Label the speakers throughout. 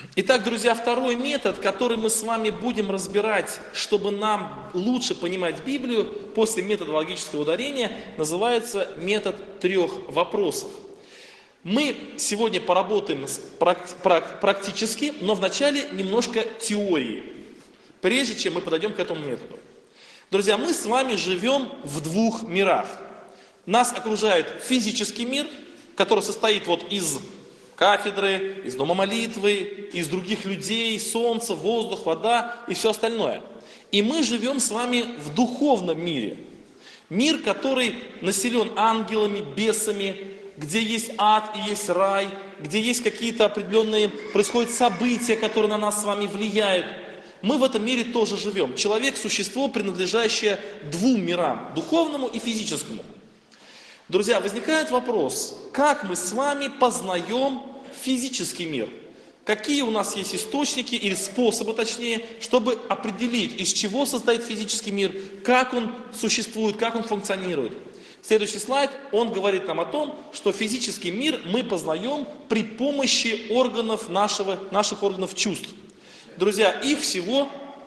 Speaker 1: Итак, друзья, второй метод, который мы с вами будем разбирать, чтобы нам лучше понимать Библию после метода логического ударения, называется метод трех вопросов. Мы сегодня поработаем практически, но вначале немножко теории, прежде чем мы подойдем к этому методу. Друзья, мы с вами живем в двух мирах. Нас окружает физический мир, который состоит из кафедры, из дома молитвы, из других людей, солнца, воздух, вода и все остальное. И мы живем с вами в духовном мире. Мир, который населен ангелами, бесами, где есть ад и есть рай, где есть какие-то определенные, происходят события, которые на нас с вами влияют. Мы в этом мире тоже живем. Человек – существо, принадлежащее двум мирам, духовному и физическому. Друзья, возникает вопрос, как мы с вами познаем физический мир? Какие у нас есть источники или способы, точнее, чтобы определить, из чего состоит физический мир, как он существует, как он функционирует? Следующий слайд, он говорит нам о том, что физический мир мы познаем при помощи органов наших органов чувств. Друзья, их всего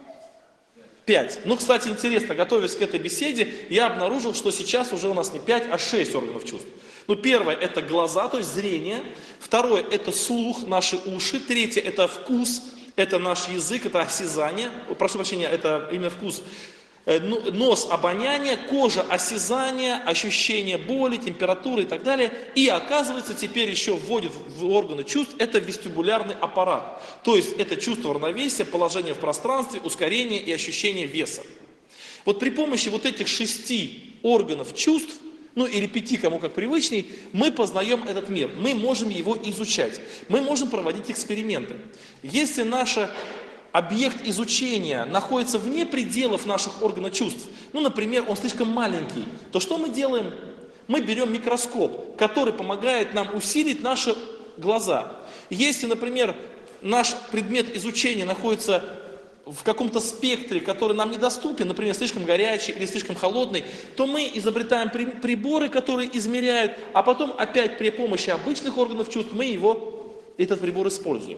Speaker 1: 5. Кстати, интересно, готовясь к этой беседе, я обнаружил, что сейчас уже у нас не 5, а 6 органов чувств. Первое – это глаза, то есть зрение. Второе – это слух, наши уши. Третье – это вкус, это наш язык, это осязание. Прошу прощения, это именно вкус. Нос – обоняние, кожа – осязание, ощущение боли, температуры и так далее. И оказывается, теперь еще вводит в органы чувств – это вестибулярный аппарат. То есть это чувство равновесия, положение в пространстве, ускорение и ощущение веса. При помощи этих 6 органов чувств, или 5, кому как привычней, мы познаем этот мир. Мы можем его изучать. Мы можем проводить эксперименты. Если наш объект изучения находится вне пределов наших органов чувств, например, он слишком маленький, то что мы делаем? Мы берем микроскоп, который помогает нам усилить наши глаза. Если, например, наш предмет изучения находится в каком-то спектре, который нам недоступен, например, слишком горячий или слишком холодный, то мы изобретаем приборы, которые измеряют, а потом опять при помощи обычных органов чувств этот прибор используем.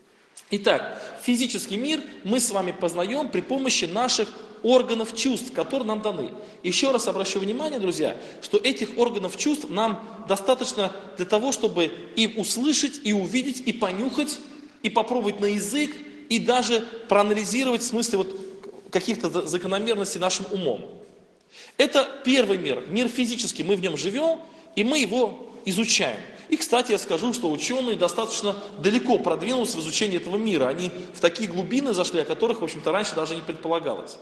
Speaker 1: Итак, физический мир мы с вами познаем при помощи наших органов чувств, которые нам даны. Еще раз обращу внимание, друзья, что этих органов чувств нам достаточно для того, чтобы и услышать, и увидеть, и понюхать, и попробовать на язык, и даже проанализировать в смысле каких-то закономерностей нашим умом. Это первый мир, мир физический, мы в нем живем, и мы его изучаем. И, кстати, я скажу, что ученые достаточно далеко продвинулись в изучении этого мира. Они в такие глубины зашли, о которых, в общем-то, раньше даже не предполагалось.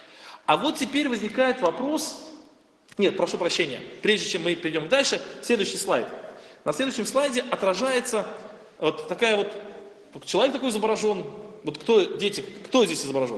Speaker 1: А теперь возникает вопрос... Нет, прошу прощения, прежде чем мы перейдем дальше, следующий слайд. На следующем слайде отражается такая человек такой изображен. Дети, кто здесь изображен?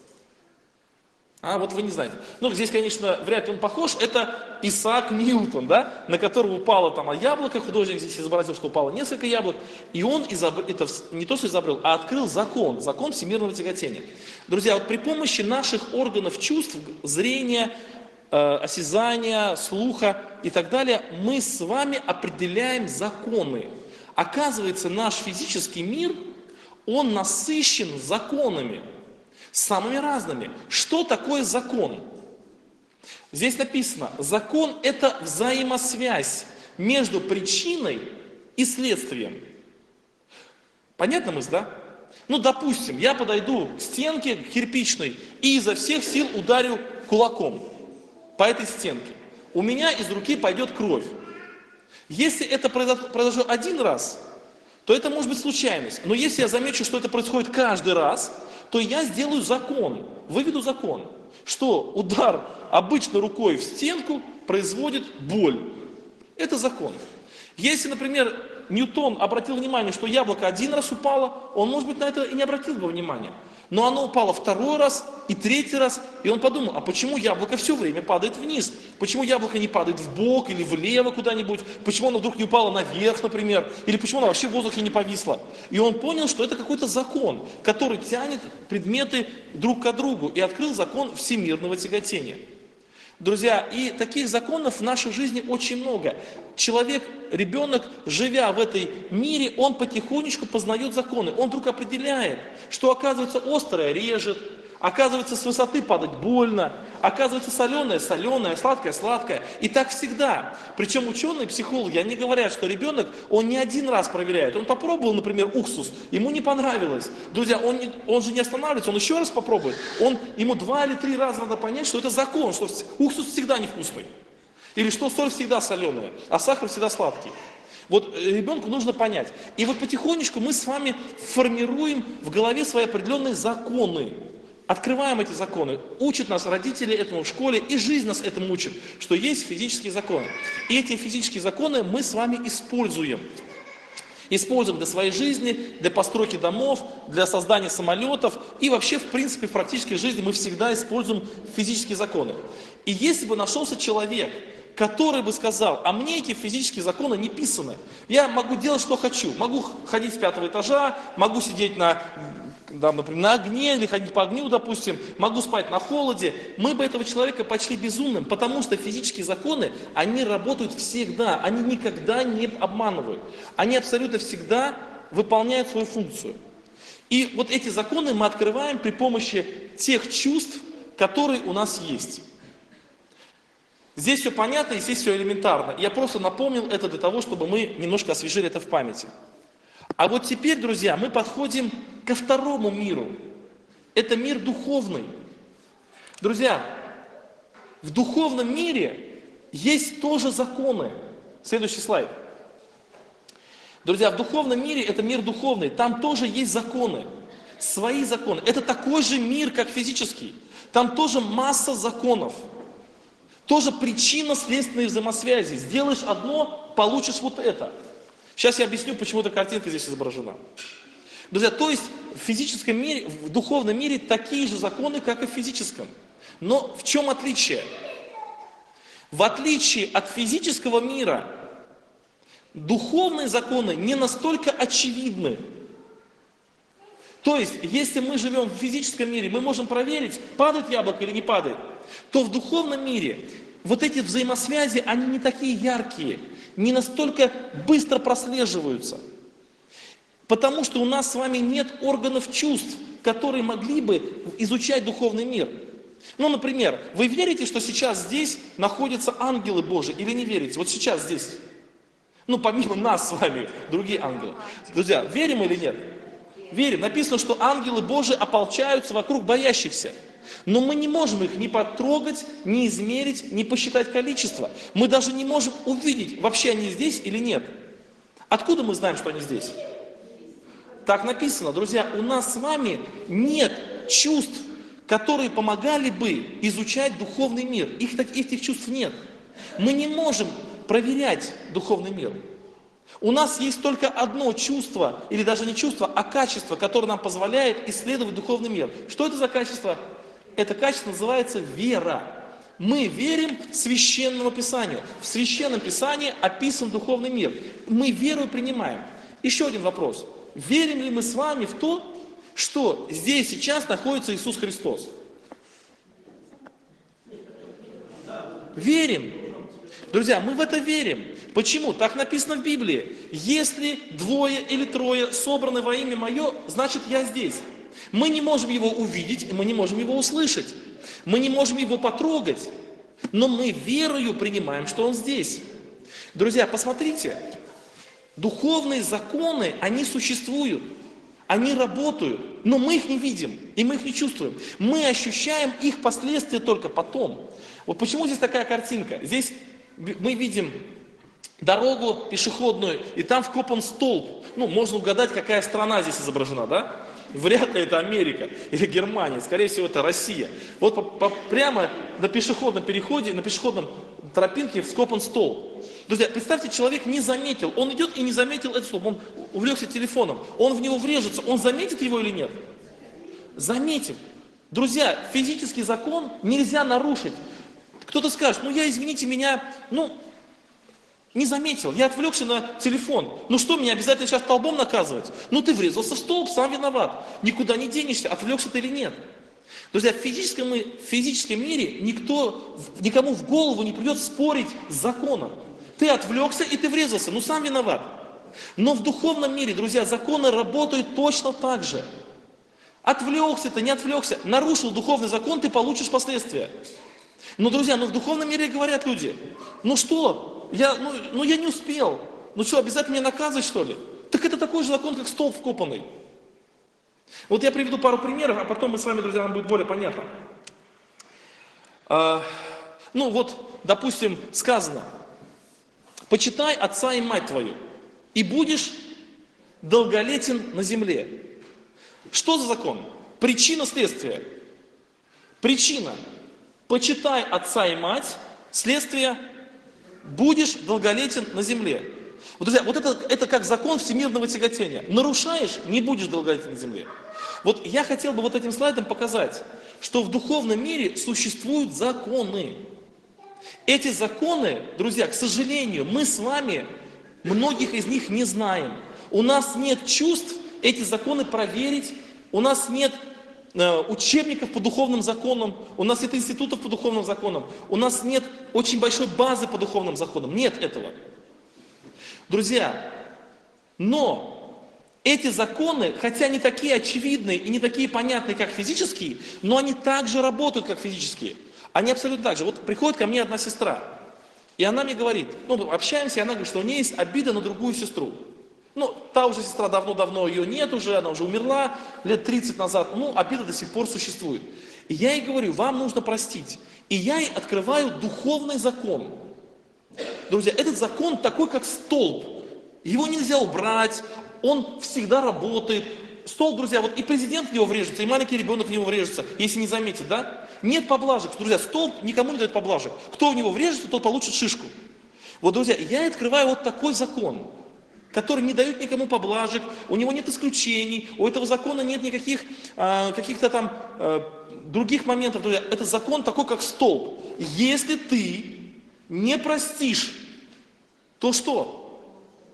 Speaker 1: Вы не знаете. Здесь, конечно, вряд ли он похож. Это Исаак Ньютон, на которого упало яблоко. Художник здесь изобразил, что упало несколько яблок. И он не то что изобрел, а открыл закон всемирного тяготения. Друзья, при помощи наших органов чувств, зрения, осязания, слуха и так далее, мы с вами определяем законы. Оказывается, наш физический мир, он насыщен законами. Самыми разными. Что такое закон? Здесь написано, закон – это взаимосвязь между причиной и следствием. Понятно мысль, да? Допустим, я подойду к стенке кирпичной и изо всех сил ударю кулаком по этой стенке. У меня из руки пойдет кровь. Если это произошло один раз, то это может быть случайность. Но если я замечу, что это происходит каждый раз, то я сделаю закон, выведу закон, что удар обычной рукой в стенку производит боль. Это закон. Если, например, Ньютон обратил внимание, что яблоко один раз упало, он, может быть, на это и не обратил бы внимания. Но оно упало второй раз и третий раз, и он подумал, а почему яблоко все время падает вниз? Почему яблоко не падает в бок или влево куда-нибудь? Почему оно вдруг не упало наверх, например? Или почему оно вообще в воздухе не повисло? И он понял, что это какой-то закон, который тянет предметы друг к другу, и открыл закон всемирного тяготения. Друзья, и таких законов в нашей жизни очень много. Человек, ребенок, живя в этой мире, он потихонечку познает законы. Он вдруг определяет, что оказывается острое режет, оказывается с высоты падать больно, оказывается соленое соленое, сладкое сладкое. И так всегда. Причем ученые, психологи, они говорят, что ребенок, он не один раз проверяет. Он попробовал, например, уксус, ему не понравилось. Друзья, он же не останавливается, он еще раз попробует. Ему 2 или 3 раза надо понять, что это закон, что уксус всегда невкусный. Или что соль всегда соленая, а сахар всегда сладкий. Вот ребенку нужно понять. И вот потихонечку мы с вами формируем в голове свои определенные законы. Открываем эти законы. Учат нас родители этому в школе, и жизнь нас этому учит, что есть физические законы. И эти физические законы мы с вами используем. Используем для своей жизни, для постройки домов, для создания самолетов. И вообще, в принципе, в практической жизни мы всегда используем физические законы. И если бы нашелся человек, который бы сказал, а мне эти физические законы не писаны. Я могу делать, что хочу. Могу ходить с 5-го этажа, могу сидеть например, на огне или ходить по огню, допустим, могу спать на холоде. Мы бы этого человека почли безумным, потому что физические законы, они работают всегда, они никогда не обманывают. Они абсолютно всегда выполняют свою функцию. И вот эти законы мы открываем при помощи тех чувств, которые у нас есть. Здесь все понятно и здесь все элементарно. Я просто напомнил это для того, чтобы мы немножко освежили это в памяти. А вот теперь, друзья, мы подходим ко второму миру. Это мир духовный. Друзья, в духовном мире есть тоже законы. Следующий слайд. Друзья, в духовном мире, это мир духовный, там тоже есть законы. Свои законы. Это такой же мир, как физический. Там тоже масса законов. Тоже причинно-следственные взаимосвязи. Сделаешь одно, получишь вот это. Сейчас я объясню, почему эта картинка здесь изображена. Друзья, то есть в физическом мире, в духовном мире такие же законы, как и в физическом. Но в чем отличие? В отличие от физического мира, духовные законы не настолько очевидны. То есть, если мы живем в физическом мире, мы можем проверить, падает яблоко или не падает, то в духовном мире вот эти взаимосвязи, они не такие яркие, не настолько быстро прослеживаются. Потому что у нас с вами нет органов чувств, которые могли бы изучать духовный мир. Ну, например, вы верите, что сейчас здесь находятся ангелы Божии или не верите? Вот сейчас здесь. Ну, помимо нас с вами, другие ангелы. Друзья, верим или нет? Верим. Написано, что ангелы Божии ополчаются вокруг боящихся. Но мы не можем их ни потрогать, ни измерить, ни посчитать количество. Мы даже не можем увидеть, вообще они здесь или нет. Откуда мы знаем, что они здесь? Так написано, друзья, у нас с вами нет чувств, которые помогали бы изучать духовный мир. Этих чувств нет. Мы не можем проверять духовный мир. У нас есть только одно чувство, или даже не чувство, а качество, которое нам позволяет исследовать духовный мир. Что это за качество? Это качество называется вера. Мы верим Священному Писанию. В Священном Писании описан духовный мир. Мы веру принимаем. Еще один вопрос. Верим ли мы с вами в то, что здесь сейчас находится Иисус Христос? Верим. Друзья, мы в это верим. Почему? Так написано в Библии. Если 2 или 3 собраны во имя Мое, значит я здесь. Мы не можем Его увидеть, мы не можем Его услышать. Мы не можем Его потрогать. Но мы верою принимаем, что Он здесь. Друзья, посмотрите. Духовные законы, они существуют. Они работают. Но мы их не видим. И мы их не чувствуем. Мы ощущаем их последствия только потом. Вот почему здесь такая картинка? Здесь мы видим дорогу пешеходную, и там вкопан столб. Ну, можно угадать, какая страна здесь изображена, да? Вряд ли это Америка или Германия, скорее всего, это Россия. Вот прямо на пешеходном переходе, на пешеходном тропинке вскопан столб. Друзья, представьте, человек не заметил, он идет и не заметил этот столб, он увлекся телефоном, он в него врежется, он заметит его или нет? Заметит. Друзья, физический закон нельзя нарушить. Кто-то скажет, ну я, извините меня, не заметил, я отвлекся на телефон. Ну что, меня обязательно сейчас столбом наказывать? Ну ты врезался в столб, сам виноват. Никуда не денешься, отвлекся ты или нет. Друзья, в физическом мире никому в голову не придет спорить с законом. Ты отвлекся и ты врезался, ну сам виноват. Но в духовном мире, друзья, законы работают точно так же. Отвлекся ты, не отвлекся, нарушил духовный закон, ты получишь последствия. Но, друзья, в духовном мире говорят люди, ну что, я не успел, ну что, обязательно меня наказывать, что ли? Так это такой же закон, как столб вкопанный. Вот я приведу пару примеров, а потом мы с вами, друзья, нам будет более понятно. Допустим, сказано, почитай отца и мать твою, и будешь долголетен на земле. Что за закон? Причина следствия. Причина. Почитай отца и мать, следствие, будешь долголетен на земле. Вот, друзья, вот это как закон всемирного тяготения. Нарушаешь, не будешь долголетен на земле. Вот я хотел бы вот этим слайдом показать, что в духовном мире существуют законы. Эти законы, друзья, к сожалению, мы с вами многих из них не знаем. У нас нет чувств эти законы проверить, у нас нет учебников по духовным законам, у нас нет институтов по духовным законам, у нас нет очень большой базы по духовным законам, нет этого. Друзья, но эти законы, хотя не такие очевидные и не такие понятные, как физические, но они также работают, как физические. Они абсолютно так же. Вот приходит ко мне одна сестра, и она мне говорит, общаемся, и она говорит, что у нее есть обида на другую сестру. Та уже сестра давно-давно ее нет уже, она уже умерла лет 30 назад, обида до сих пор существует. И я ей говорю, вам нужно простить. И я ей открываю духовный закон. Друзья, этот закон такой, как столб. Его нельзя убрать, он всегда работает. Столб, друзья, вот и президент в него врежется, и маленький ребенок в него врежется, если не заметит, да? Нет поблажек. Друзья, столб никому не дает поблажек. Кто в него врежется, тот получит шишку. Вот, друзья, я открываю вот такой закон, который не дает никому поблажек, у него нет исключений, у этого закона нет никаких каких-то там других моментов. Друзья, это закон такой, как столб. Если ты не простишь, то что?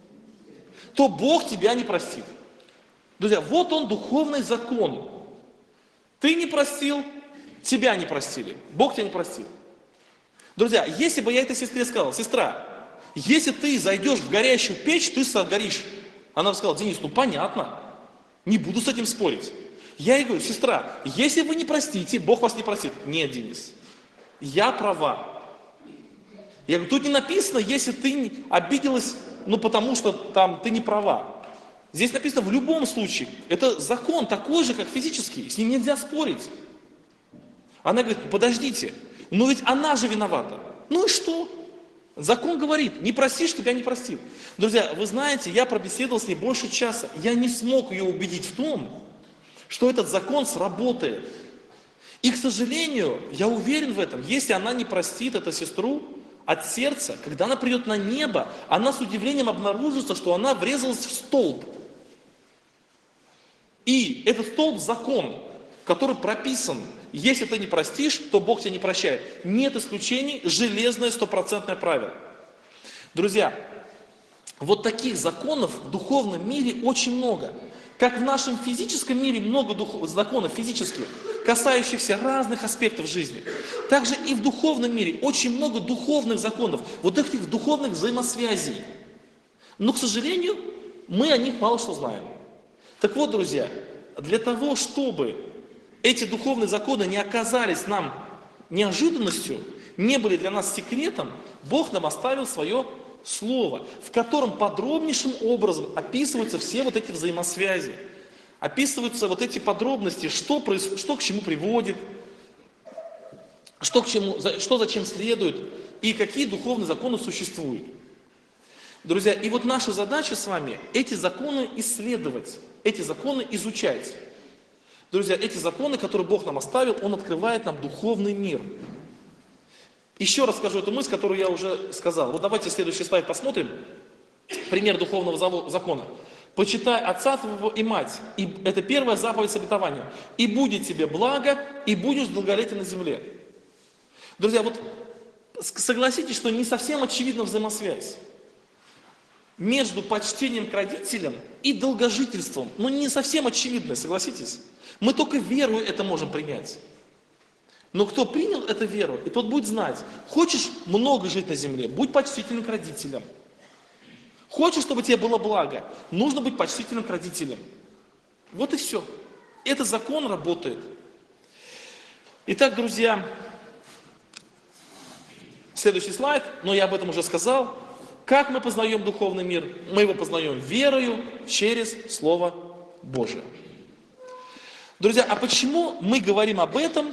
Speaker 1: То Бог тебя не простит. Друзья, вот он духовный закон. Ты не простил, тебя не простили. Бог тебя не простил. Друзья, если бы я этой сестре сказал, сестра, если ты зайдешь в горящую печь, ты сгоришь. Она бы сказала, Денис, понятно, не буду с этим спорить. Я ей говорю, сестра, если вы не простите, Бог вас не простит. Нет, Денис, я права. Я говорю, тут не написано, если ты обиделась, потому что там ты не права. Здесь написано в любом случае. Это закон такой же, как физический, с ним нельзя спорить. Она говорит, подождите, но ведь она же виновата. Ну и что? Закон говорит, не простишь, тебя не простил. Друзья, вы знаете, я пробеседовал с ней больше часа. Я не смог ее убедить в том, что этот закон сработает. И, к сожалению, я уверен в этом, если она не простит эту сестру от сердца, когда она придет на небо, она с удивлением обнаружится, что она врезалась в столб. И этот столб закон, который прописан. Если ты не простишь, то Бог тебя не прощает. Нет исключений, железное стопроцентное правило. Друзья, вот таких законов в духовном мире очень много. Как в нашем физическом мире много законов физических, касающихся разных аспектов жизни. Также и в духовном мире очень много духовных законов, вот этих духовных взаимосвязей. Но, к сожалению, мы о них мало что знаем. Так вот, друзья, для того, чтобы эти духовные законы не оказались нам неожиданностью, не были для нас секретом, Бог нам оставил свое Слово, в котором подробнейшим образом описываются все вот эти взаимосвязи, описываются вот эти подробности, что к чему приводит, что зачем следует и какие духовные законы существуют. Друзья, и вот наша задача с вами эти законы исследовать, эти законы изучать. Друзья, эти законы, которые Бог нам оставил, Он открывает нам духовный мир. Еще раз скажу эту мысль, которую я уже сказал. Вот давайте следующий слайд посмотрим. Пример духовного закона. Почитай отца твоего и мать. И это первая заповедь с обетованием. И будет тебе благо, и будешь долголетен на земле. Друзья, вот согласитесь, что не совсем очевидна взаимосвязь. между почтением к родителям и долгожительством, ну не совсем очевидное, согласитесь? Мы только верою это можем принять. Но кто принял эту веру, и тот будет знать, хочешь много жить на земле, будь почтителен к родителям. Хочешь, чтобы тебе было благо, нужно быть почтительным к родителям. Вот и все. Этот закон работает. Итак, друзья, следующий слайд, но я об этом уже сказал. Как мы познаем духовный мир? Мы его познаем верою через Слово Божие. Друзья, а почему мы говорим об этом,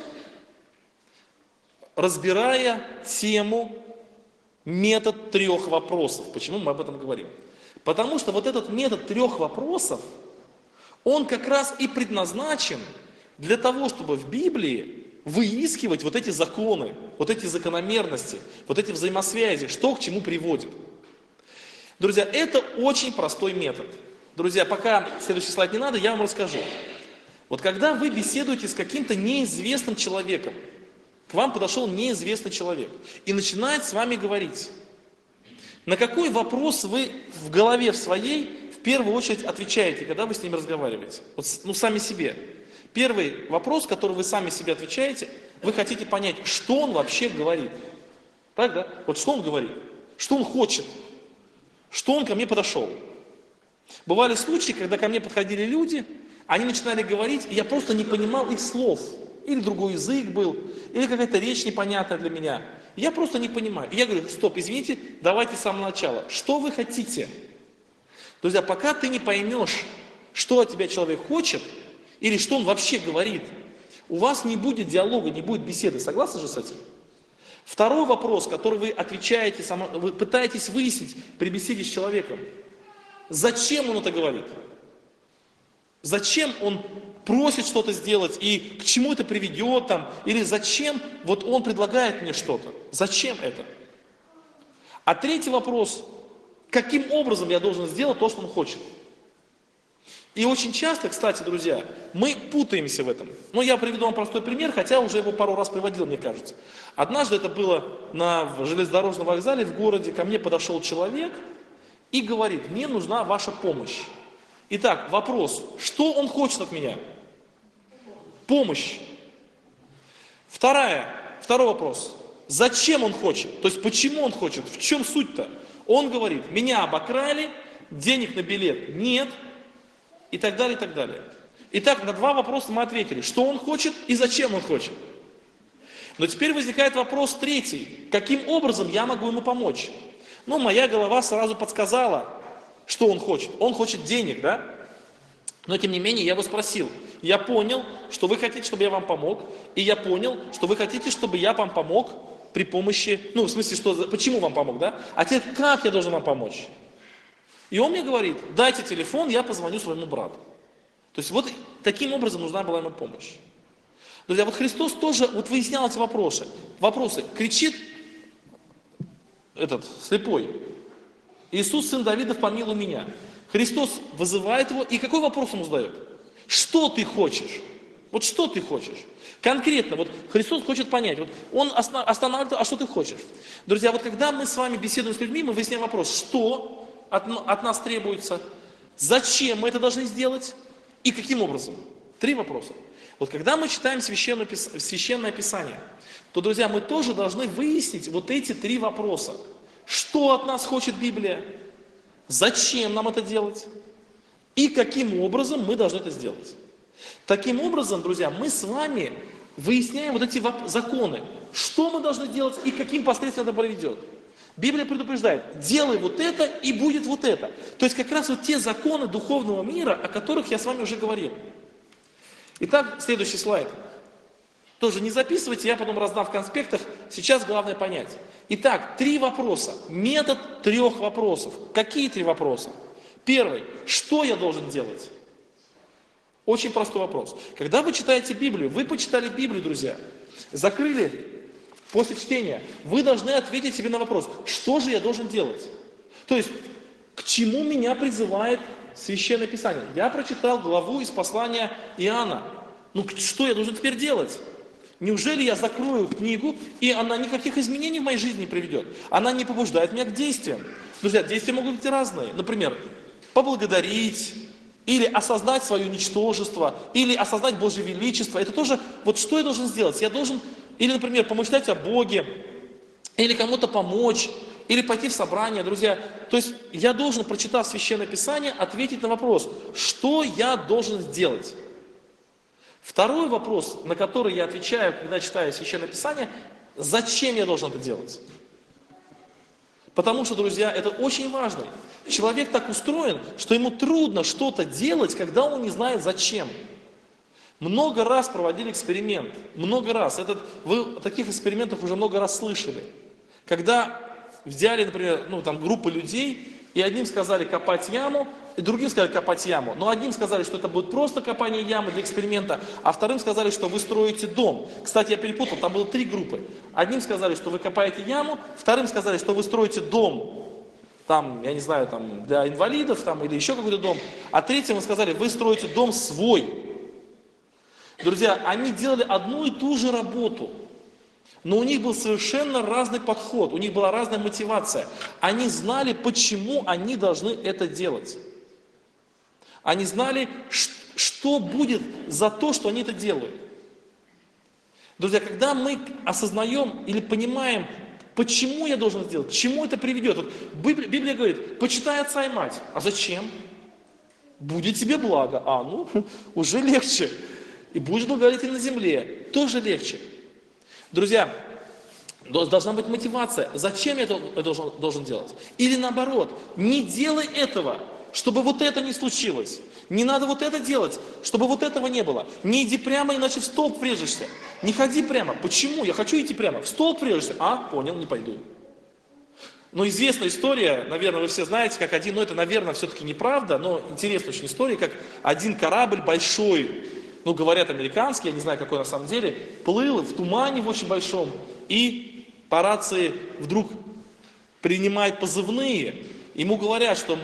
Speaker 1: разбирая тему метод 3 вопросов? Почему мы об этом говорим? Потому что вот этот метод 3 вопросов, он как раз и предназначен для того, чтобы в Библии выискивать вот эти законы, вот эти закономерности, вот эти взаимосвязи, что к чему приводит. Друзья, это очень простой метод. Друзья, пока следующий слайд не надо, я вам расскажу. Вот когда вы беседуете с каким-то неизвестным человеком, к вам подошел неизвестный человек и начинает с вами говорить, на какой вопрос вы в голове в своей в первую очередь отвечаете, когда вы с ним разговариваете? Вот, сами себе. Первый вопрос, который вы сами себе отвечаете, вы хотите понять, что он вообще говорит. Так, да? Вот что он говорит, что он хочет, что он ко мне подошел. Бывали случаи, когда ко мне подходили люди, они начинали говорить, и я просто не понимал их слов. Или другой язык был, или какая-то речь непонятная для меня. Я просто не понимаю. И я говорю, стоп, извините, давайте с самого начала. Что вы хотите? Друзья, пока ты не поймешь, что от тебя человек хочет, или что он вообще говорит, у вас не будет диалога, не будет беседы. Согласны же с этим? Второй вопрос, который вы отвечаете, вы пытаетесь выяснить при беседе с человеком. Зачем он это говорит? Зачем он просит что-то сделать и к чему это приведет там? Или зачем вот он предлагает мне что-то? Зачем это? А третий вопрос, каким образом я должен сделать то, что он хочет? И очень часто, кстати, друзья, мы путаемся в этом. Но я приведу вам простой пример, хотя уже его пару раз приводил, мне кажется. Однажды это было на железнодорожном вокзале в городе, ко мне подошел человек и говорит, мне нужна ваша помощь. Итак, вопрос, что он хочет от меня? Помощь. Второй вопрос, зачем он хочет? То есть, почему он хочет? В чем суть-то? Он говорит, меня обокрали, денег на билет нет, и так далее, и так далее. Итак, на 2 вопроса мы ответили, что он хочет и зачем он хочет. Но теперь возникает вопрос третий, каким образом я могу ему помочь? Ну, моя голова сразу подсказала, что он хочет. Он хочет денег, да? Но тем не менее, я его спросил. Я понял, что вы хотите, чтобы я вам помог, и я понял, что вы хотите, чтобы я вам помог при помощи, ну, в смысле, что, почему вам помог, да? А теперь, как я должен вам помочь? И он мне говорит, дайте телефон, я позвоню своему брату. То есть вот таким образом нужна была ему помощь. Друзья, вот Христос тоже вот выяснял эти вопросы. Кричит этот слепой, Иисус, сын Давидов, помилуй меня. Христос вызывает его, и какой вопрос ему задает? Что ты хочешь? Вот что ты хочешь? Конкретно, вот Христос хочет понять, вот Он останавливает, а что ты хочешь? Друзья, вот когда мы с вами беседуем с людьми, мы выясняем вопрос, что от нас требуется, зачем мы это должны сделать и каким образом? 3 вопроса. Вот когда мы читаем Священное Писание, то, друзья, мы тоже должны выяснить вот эти 3 вопроса. Что от нас хочет Библия? Зачем нам это делать? И каким образом мы должны это сделать? Таким образом, друзья, мы с вами выясняем вот эти законы. Что мы должны делать и каким последствиям это приведет? Библия предупреждает, делай вот это и будет вот это. То есть как раз вот те законы духовного мира, о которых я с вами уже говорил. Итак, следующий слайд. Тоже не записывайте, я потом раздам в конспектах. Сейчас главное понять. Итак, 3 вопроса. Метод 3 вопросов. Какие 3 вопроса? Первый. Что я должен делать? Очень простой вопрос. Когда вы читаете Библию, вы почитали Библию, друзья, закрыли после чтения, вы должны ответить себе на вопрос, что же я должен делать? То есть, к чему меня призывает Священное Писание? Я прочитал главу из послания Иоанна. Ну, что я должен теперь делать? Неужели я закрою книгу, и она никаких изменений в моей жизни не приведет? Она не побуждает меня к действиям. Друзья, действия могут быть разные. Например, поблагодарить, или осознать свое ничтожество, или осознать Божье величество. Это тоже, вот что я должен сделать? Я должен, или, например, помышлять о Боге, или кому-то помочь, или пойти в собрание, друзья. То есть я должен, прочитав Священное Писание, ответить на вопрос, что я должен сделать. Второй вопрос, на который я отвечаю, когда читаю Священное Писание, зачем я должен это делать? Потому что, друзья, это очень важно. Человек так устроен, что ему трудно что-то делать, когда он не знает зачем. Много раз проводили эксперимент, много раз. Вы о таких экспериментах уже много раз слышали. Когда взяли, например, группу людей, и одним сказали копать яму, и другим сказали копать яму. Но одним сказали, что это будет просто копание ямы для эксперимента, а вторым сказали, что вы строите дом. Кстати, я перепутал, там было 3 группы. Одним сказали, что вы копаете яму, вторым сказали, что вы строите дом, я не знаю, для инвалидов, или еще какой-то дом, а третьему сказали, вы строите дом свой. Друзья, они делали одну и ту же работу, но у них был совершенно разный подход, у них была разная мотивация. Они знали, почему они должны это делать. Они знали, что будет за то, что они это делают. Друзья, когда мы осознаем или понимаем, почему я должен сделать, к чему это приведет. Вот Библия говорит, почитай отца и мать. А зачем? Будет тебе благо. Уже легче. И будешь благодетель на земле. Тоже легче. Друзья, должна быть мотивация. Зачем я это должен делать? Или наоборот, не делай этого, чтобы вот это не случилось. Не надо вот это делать, чтобы вот этого не было. Не иди прямо, иначе в столб врежешься. Не ходи прямо. Почему? Я хочу идти прямо. В столб врежешься. Понял, не пойду. Известная история, наверное, вы все знаете, как это, наверное, все-таки неправда, но интересная очень история, как один корабль большой, говорят американский, я не знаю, какой на самом деле, плыл в тумане в очень большом, и по рации вдруг принимает позывные. Ему говорят, что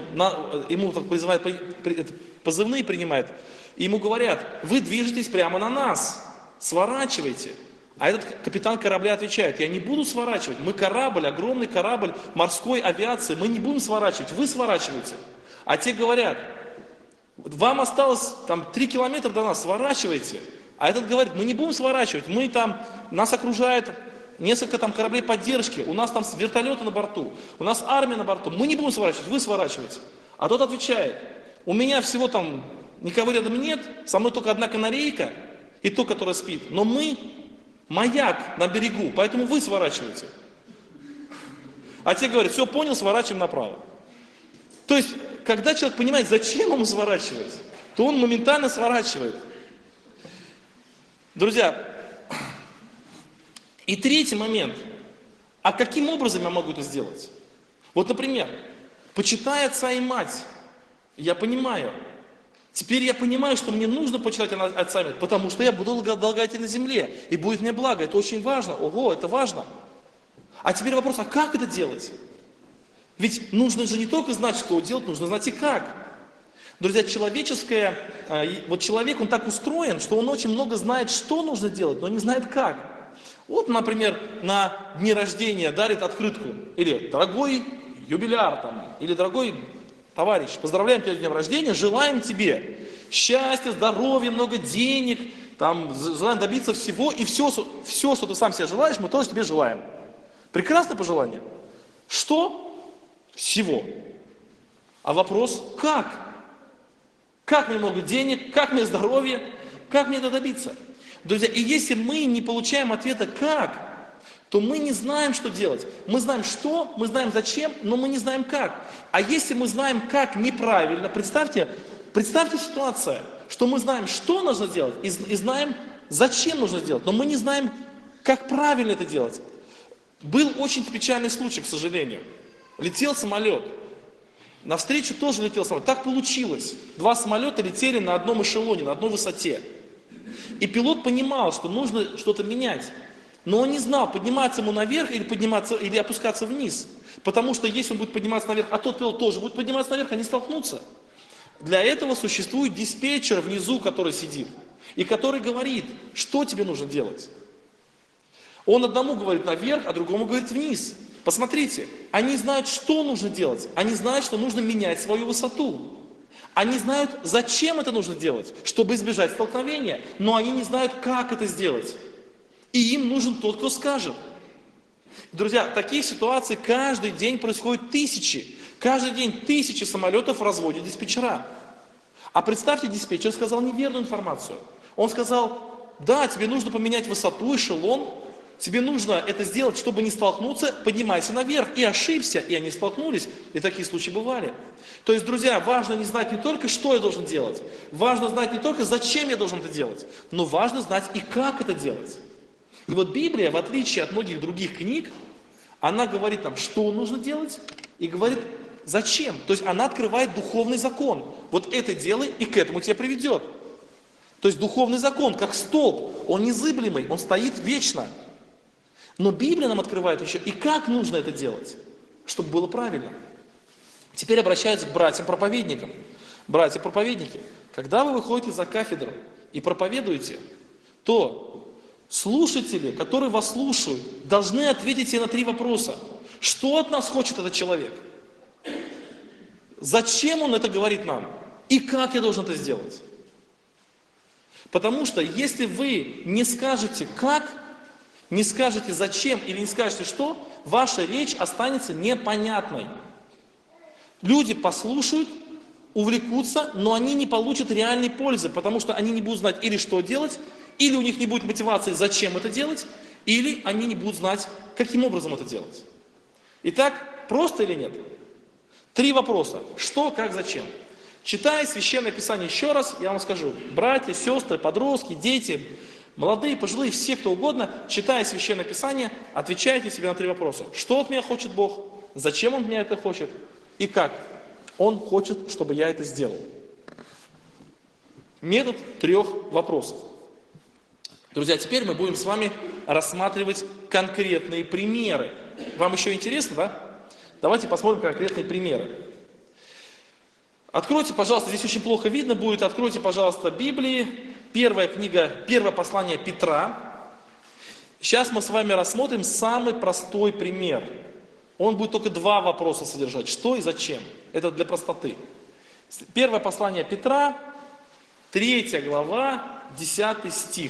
Speaker 1: позывные принимает, и ему говорят, вы движетесь прямо на нас, сворачивайте. А этот капитан корабля отвечает, я не буду сворачивать, мы корабль, огромный корабль морской авиации, мы не будем сворачивать, вы сворачиваете. А те говорят, вам осталось 3 километра до нас, сворачивайте. А этот говорит, мы не будем сворачивать, нас окружает несколько кораблей поддержки, у нас вертолеты на борту, у нас армия на борту, мы не будем сворачивать, вы сворачиваете. А тот отвечает, у меня всего никого рядом нет, со мной только одна канарейка, и то, которая спит, но мы маяк на берегу, поэтому вы сворачиваете. А те говорят, все, понял, сворачиваем направо. То есть, когда человек понимает, зачем ему сворачивать, то он моментально сворачивает. Друзья, и третий момент. А каким образом я могу это сделать? Вот, например, почитай отца и мать. Я понимаю. Теперь я понимаю, что мне нужно почитать отца и мать, потому что я буду благодетель на земле, и будет мне благо. Это очень важно. Ого, это важно. А теперь вопрос, а как это делать? Ведь нужно же не только знать, что делать, нужно знать и как. Друзья, человек, он так устроен, что он очень много знает, что нужно делать, но не знает как. Вот, например, на дни рождения дарит открытку, или дорогой юбиляр, или дорогой товарищ, поздравляем тебя с днем рождения, желаем тебе счастья, здоровья, много денег, желаем добиться всего, и все, что ты сам себе желаешь, мы тоже тебе желаем. Прекрасное пожелание. Что? Всего. А вопрос, как? Как мне много денег, как мне здоровье, как мне это добиться? Друзья, и если мы не получаем ответа «как», то мы не знаем, что делать. Мы знаем что, мы знаем зачем, но мы не знаем как. А если мы знаем как неправильно, представьте ситуацию, что мы знаем, что нужно делать, и знаем, зачем нужно делать, но мы не знаем, как правильно это делать. Был очень печальный случай, к сожалению. Летел самолет. Навстречу тоже летел самолет. Так получилось. 2 самолета летели на одном эшелоне, на одной высоте. И пилот понимал, что нужно что-то менять. Но он не знал, подниматься ему наверх или опускаться вниз. Потому что если он будет подниматься наверх, а тот пилот тоже будет подниматься наверх, они столкнутся. Для этого существует диспетчер внизу, который сидит. И который говорит, что тебе нужно делать. Он одному говорит наверх, а другому говорит вниз. Посмотрите, они знают, что нужно делать. Они знают, что нужно менять свою высоту. Они знают, зачем это нужно делать, чтобы избежать столкновения. Но они не знают, как это сделать. И им нужен тот, кто скажет. Друзья, таких ситуаций каждый день происходит тысячи. Каждый день тысячи самолетов разводят диспетчера. А представьте, диспетчер сказал неверную информацию. Он сказал, да, тебе нужно поменять высоту, эшелон, тебе нужно это сделать, чтобы не столкнуться, поднимайся наверх. И ошибся, и они столкнулись, и такие случаи бывали. То есть, друзья, важно не знать не только, что я должен делать, важно знать не только, зачем я должен это делать, но важно знать и как это делать. И вот Библия, в отличие от многих других книг, она говорит нам, что нужно делать, и говорит, зачем. То есть она открывает духовный закон. Вот это делай, и к этому тебя приведет. То есть духовный закон, как столб, он незыблемый, он стоит вечно. Но Библия нам открывает еще, и как нужно это делать, чтобы было правильно. Теперь обращаются к братьям-проповедникам. Братья-проповедники, когда вы выходите за кафедру и проповедуете, то слушатели, которые вас слушают, должны ответить себе на 3 вопроса. Что от нас хочет этот человек? Зачем он это говорит нам? И как я должен это сделать? Потому что если вы не скажете как, не скажете зачем или не скажете что, ваша речь останется непонятной. Люди послушают, увлекутся, но они не получат реальной пользы, потому что они не будут знать или что делать, или у них не будет мотивации, зачем это делать, или они не будут знать, каким образом это делать. Итак, просто или нет? 3 вопроса. Что, как, зачем? Читая Священное Писание еще раз, я вам скажу, братья, сестры, подростки, дети, молодые, пожилые, все, кто угодно, читая Священное Писание, отвечайте себе на 3 вопроса. Что от меня хочет Бог? Зачем Он меня это хочет? И как Он хочет, чтобы я это сделал? Метод 3 вопросов. Друзья, теперь мы будем с вами рассматривать конкретные примеры. Вам еще интересно, да? Давайте посмотрим конкретные примеры. Откройте, пожалуйста, здесь очень плохо видно будет, откройте, пожалуйста, Библии, первое послание Петра. Сейчас мы с вами рассмотрим самый простой пример. Он будет только 2 вопроса содержать. Что и зачем? Это для простоты. Первое послание Петра, 3 глава, 10 стих.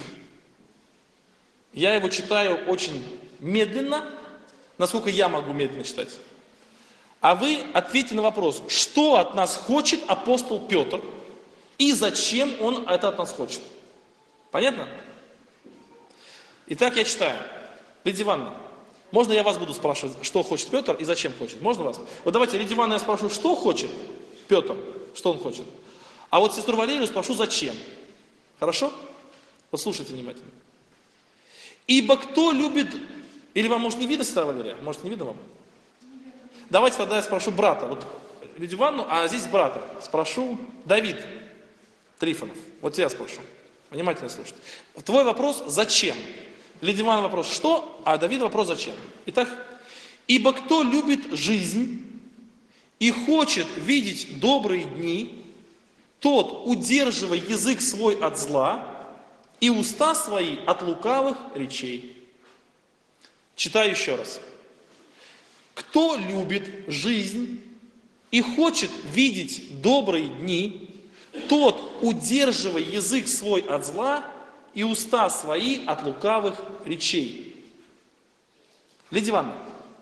Speaker 1: Я его читаю очень медленно, насколько я могу медленно читать. А вы ответьте на вопрос, что от нас хочет апостол Петр и зачем он это от нас хочет. Понятно? Итак, я читаю. Лидия Ивановна, можно я вас буду спрашивать, что хочет Петр и зачем хочет? Можно вас? Вот давайте, Лидия Ивановна, я спрошу, что хочет Петр, что он хочет. А вот сестру Валерию спрошу, зачем. Хорошо? Вот слушайте внимательно. Ибо кто любит... Или вам, может, не видно, сестра Валерия? Может, не видно вам? Давайте тогда я спрошу брата. Вот Лидию Ивановну, а здесь брата. Спрошу Давид Трифонов. Вот тебя спрошу. Внимательно слушайте. Твой вопрос «Зачем?». Лидия Ивановна вопрос «Что?», а Давид вопрос «Зачем?». Итак, «Ибо кто любит жизнь и хочет видеть добрые дни, тот, удерживая язык свой от зла и уста свои от лукавых речей». Читаю еще раз. Кто любит жизнь и хочет видеть добрые дни, тот, удерживая язык свой от зла и уста свои от лукавых речей. Лидия Ивановна,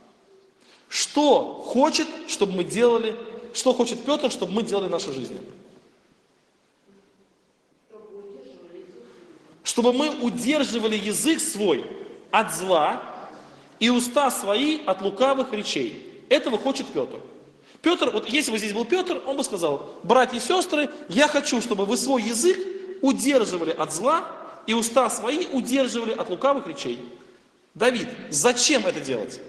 Speaker 1: что хочет, чтобы мы делали, что хочет Петр, чтобы мы делали в нашей жизни? Чтобы мы удерживали язык свой от зла и уста свои от лукавых речей. Этого хочет Петр. Петр, вот если бы здесь был Петр, он бы сказал, братья и сестры, я хочу, чтобы вы свой язык удерживали от зла и уста свои удерживали от лукавых речей. Давид, зачем это делать?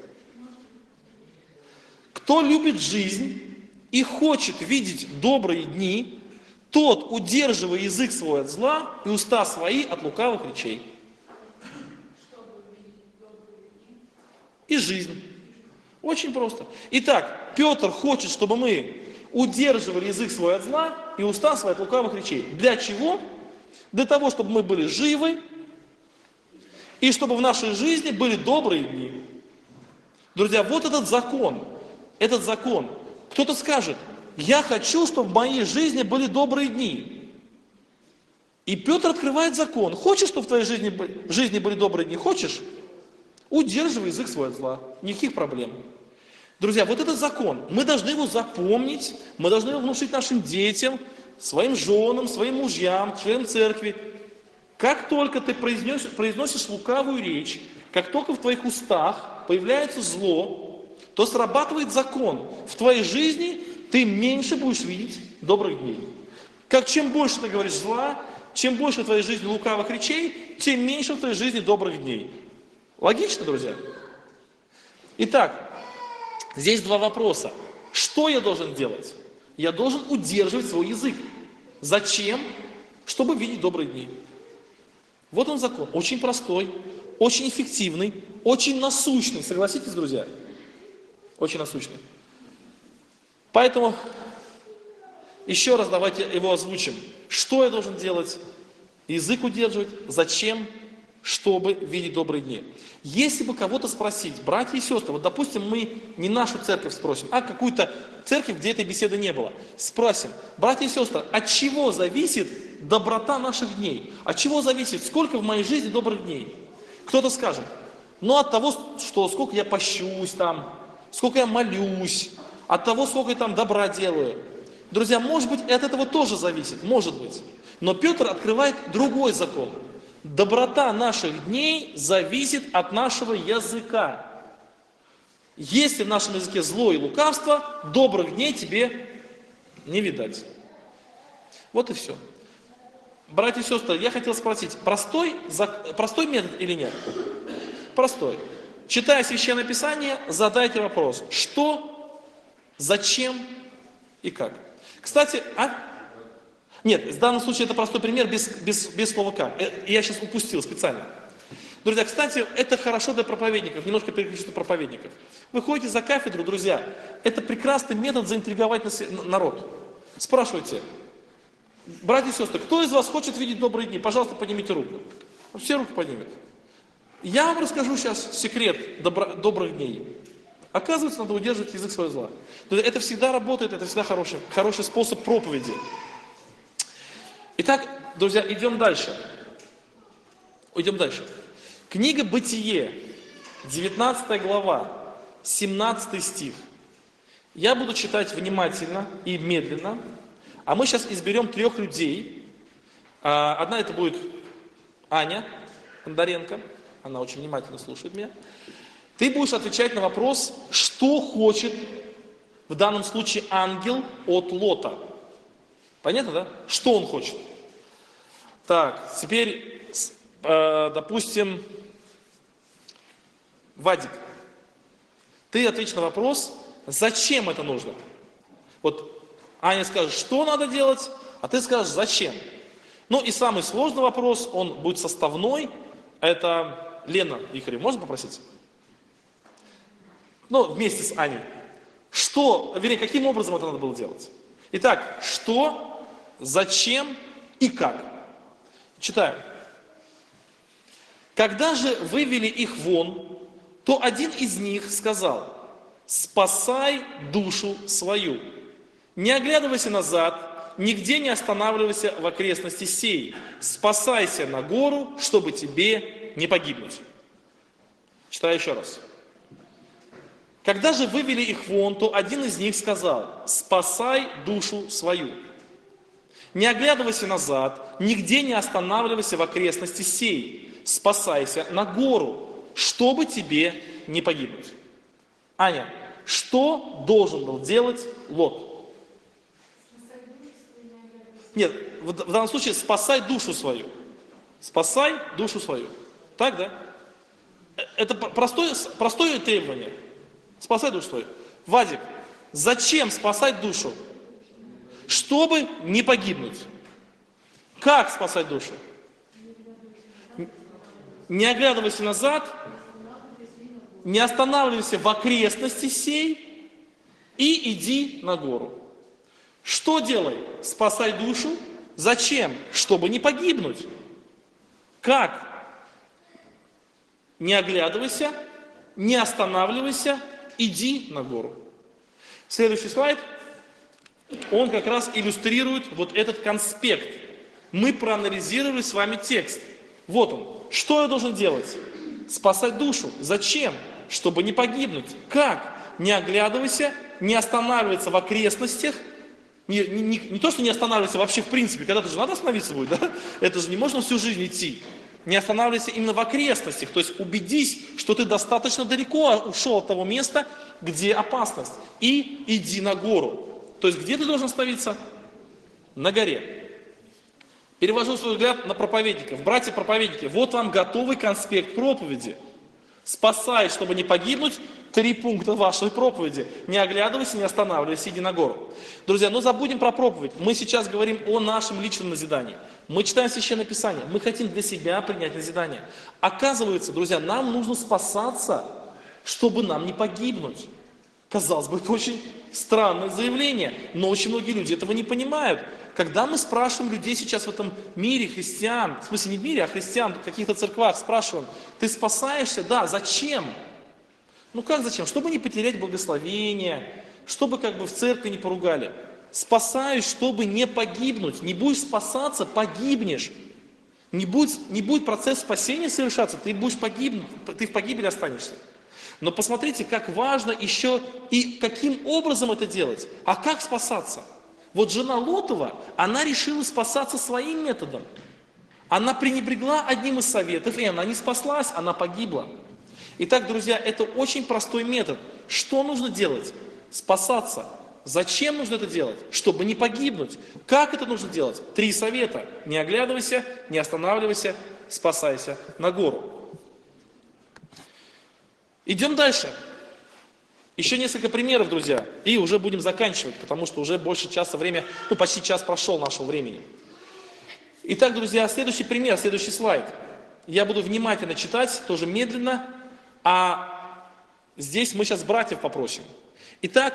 Speaker 1: Кто любит жизнь и хочет видеть добрые дни, тот, удерживая язык свой от зла и уста свои от лукавых речей. И жизнь. Очень просто. Итак, Петр хочет, чтобы мы удерживали язык свой от зла и уста свои от лукавых речей. Для чего? Для того, чтобы мы были живы и чтобы в нашей жизни были добрые дни. Друзья, вот этот закон. Кто-то скажет, я хочу, чтобы в моей жизни были добрые дни. И Петр открывает закон. Хочешь, чтобы в твоей жизни были добрые дни? Хочешь? Удерживай язык свой от зла. Никаких проблем. Друзья, вот этот закон, мы должны его запомнить, мы должны его внушить нашим детям, своим женам, своим мужьям, членам церкви. Как только ты произносишь лукавую речь, как только в твоих устах появляется зло, то срабатывает закон. В твоей жизни ты меньше будешь видеть добрых дней. Как чем больше ты говоришь зла, чем больше в твоей жизни лукавых речей, тем меньше в твоей жизни добрых дней. Логично, друзья? Итак, здесь два вопроса. Что я должен делать? Я должен удерживать свой язык. Зачем? Чтобы видеть добрые дни. Вот он закон. Очень простой, очень эффективный, очень насущный. Согласитесь, друзья? Очень насущный. Поэтому еще раз давайте его озвучим. Что я должен делать? Язык удерживать. Зачем? Чтобы видеть добрые дни. Если бы кого-то спросить, братья и сестры, вот допустим, мы не нашу церковь спросим, а какую-то церковь, где этой беседы не было. Спросим, братья и сестры, от чего зависит доброта наших дней? От чего зависит, сколько в моей жизни добрых дней? Кто-то скажет, ну от того, что сколько я пощусь там, сколько я молюсь, от того, сколько я там добра делаю. Друзья, может быть, от этого тоже зависит, может быть. Но Петр открывает другой закон. Доброта наших дней зависит от нашего языка. Если в нашем языке зло и лукавство, добрых дней тебе не видать. Вот и все. Братья и сестры, я хотел спросить, простой метод или нет? Простой. Читая Священное Писание, задайте вопрос, что, зачем и как. Кстати, Нет, в данном случае это простой пример без слова «как». Я сейчас упустил специально. Друзья, кстати, это хорошо для проповедников, немножко переключиться на проповедников. Вы ходите за кафедру, друзья, это прекрасный метод заинтриговать народ. Спрашивайте, братья и сестры, кто из вас хочет видеть добрые дни? Пожалуйста, поднимите руку. Все руки поднимут. Я вам расскажу сейчас секрет добрых дней. Оказывается, надо удерживать язык своего зла. Это всегда работает, это всегда хороший способ проповеди. Итак, друзья, идем дальше. Книга Бытие, 19 глава, 17 стих. Я буду читать внимательно и медленно, а мы сейчас изберем 3 людей. Одна это будет Аня Бондаренко, она очень внимательно слушает меня. Ты будешь отвечать на вопрос, что хочет в данном случае ангел от Лота. Понятно, да? Что он хочет? Так, теперь, допустим, Вадик, ты ответишь на вопрос, зачем это нужно? Вот Аня скажет, что надо делать, а ты скажешь, зачем? Ну и самый сложный вопрос, он будет составной, это Лена Вихарев, можно попросить? Ну, вместе с Аней. Каким образом это надо было делать? Итак, что, зачем и как? Читаем. Когда же вывели их вон, то один из них сказал, спасай душу свою, не оглядывайся назад, нигде не останавливайся в окрестности сей, спасайся на гору, чтобы тебе не погибнуть. Читаю еще раз. Когда же вывели их вон, то один из них сказал, спасай душу свою. Не оглядывайся назад, нигде не останавливайся в окрестности сей, спасайся на гору, чтобы тебе не погибнуть. Аня, что должен был делать Лот? Нет, в данном случае спасай душу свою. Спасай душу свою. Так, да? Это простое требование. Спасай душу свою. Вадик, зачем спасать душу? Чтобы не погибнуть. Как спасать душу? Не оглядывайся назад, не останавливайся в окрестности сей и иди на гору. Что делай? Спасай душу. Зачем? Чтобы не погибнуть. Как? не оглядывайся, не останавливайся, иди на гору. Следующий слайд, он как раз иллюстрирует вот этот конспект. Мы проанализировали с вами текст. Вот он. Что я должен делать? Спасать душу. Зачем? Чтобы не погибнуть. Как? Не оглядывайся, не останавливайся в окрестностях. Не то, что не останавливайся вообще в принципе. Когда-то же надо остановиться будет, да? Это же не можно всю жизнь идти. Не останавливайся именно в окрестностях. То есть убедись, что ты достаточно далеко ушел от того места, где опасность. И иди на гору. То есть где ты должен остановиться? На горе. Перевожу свой взгляд на проповедников. Братья-проповедники, вот вам готовый конспект проповеди. Спасай, чтобы не погибнуть, 3 пункта вашей проповеди. Не оглядывайся, не останавливайся, иди на гору. Друзья, забудем про проповедь. Мы сейчас говорим о нашем личном назидании. Мы читаем Священное Писание. Мы хотим для себя принять назидание. Оказывается, друзья, нам нужно спасаться, чтобы нам не погибнуть. Казалось бы, это очень странное заявление, но очень многие люди этого не понимают. Когда мы спрашиваем людей сейчас в этом мире, христиан, в смысле не в мире, а христиан, в каких-то церквах, спрашиваем, ты спасаешься? Да, зачем? Как зачем? Чтобы не потерять благословение, чтобы в церкви не поругали. Спасаюсь, чтобы не погибнуть. Не будешь спасаться, погибнешь. Не будет процесс спасения совершаться, ты будешь погибнуть, ты в погибели останешься. Но посмотрите, как важно еще и каким образом это делать. А как спасаться? Вот жена Лотова, она решила спасаться своим методом. Она пренебрегла одним из советов, и она не спаслась, она погибла. Итак, друзья, это очень простой метод. Что нужно делать? Спасаться. Зачем нужно это делать? Чтобы не погибнуть. Как это нужно делать? 3 совета. Не оглядывайся, не останавливайся, спасайся на гору. Идем дальше. Еще несколько примеров, друзья, и уже будем заканчивать, потому что уже больше часа время, почти час прошел нашего времени. Итак, друзья, следующий пример, следующий слайд. Я буду внимательно читать, тоже медленно, а здесь мы сейчас братьев попросим. Итак,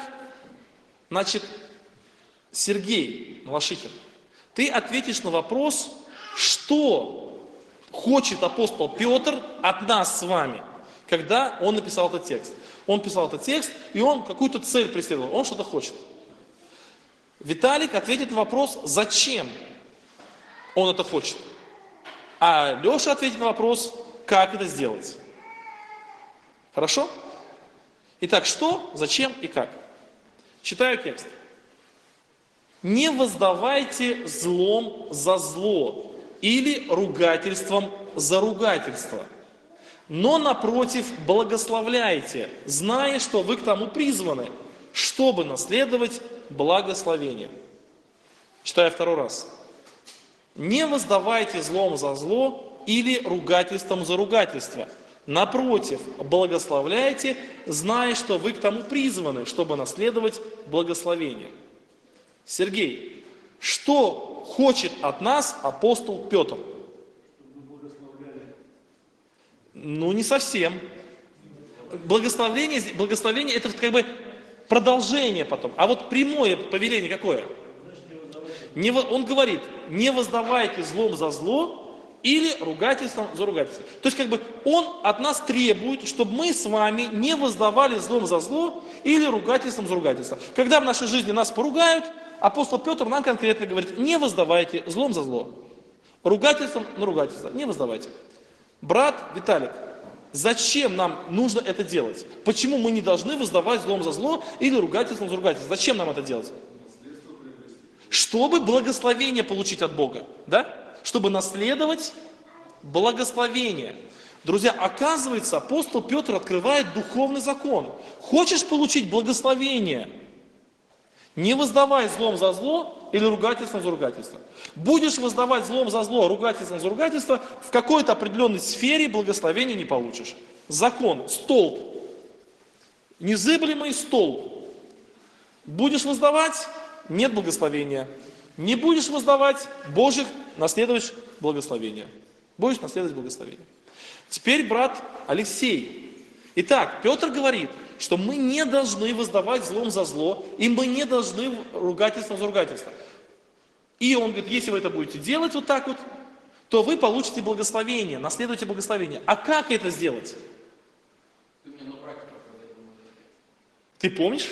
Speaker 1: Сергей Малашихин, ты ответишь на вопрос, что хочет апостол Петр от нас с вами, когда он написал этот текст. Он писал этот текст, и он какую-то цель преследовал, он что-то хочет. Виталик ответит на вопрос, зачем он это хочет. А Леша ответит на вопрос, как это сделать. Хорошо? Итак, что, зачем и как. Читаю текст. Не воздавайте злом за зло или ругательством за ругательство. Но, напротив, благословляйте, зная, что вы к тому призваны, чтобы наследовать благословение. Читаю 2 раз. Не воздавайте злом за зло или ругательством за ругательство. Напротив, благословляйте, зная, что вы к тому призваны, чтобы наследовать благословение. Сергей, что хочет от нас апостол Петр? Не совсем. Благословение это продолжение потом. А вот прямое повеление какое? Он говорит, не воздавайте злом за зло или ругательством за ругательство. То есть он от нас требует, чтобы мы с вами не воздавали злом за зло или ругательством за ругательство. Когда в нашей жизни нас поругают, апостол Петр нам конкретно говорит, не воздавайте злом за зло, ругательством на ругательство, не воздавайте. Брат Виталик, зачем нам нужно это делать? Почему мы не должны воздавать злом за зло или ругательством за ругательство? Зачем нам это делать? Чтобы благословение получить от Бога, да? Чтобы наследовать благословение. Друзья, оказывается, апостол Петр открывает духовный закон. Хочешь получить благословение? Не воздавай злом за зло или ругательством за ругательство. Будешь воздавать злом за зло, ругательством за ругательство, в какой-то определенной сфере благословения не получишь. Закон, столб, незыблемый столб. Будешь воздавать, нет благословения. Не будешь воздавать, Божьих наследуешь благословение. Будешь наследовать благословение. Теперь брат Алексей. Итак, Петр говорит, что мы не должны воздавать злом за зло, и мы не должны ругательством за ругательство. И он говорит, если вы это будете делать вот так вот, то вы получите благословение, наследуете благословение. А как это сделать? Ты помнишь?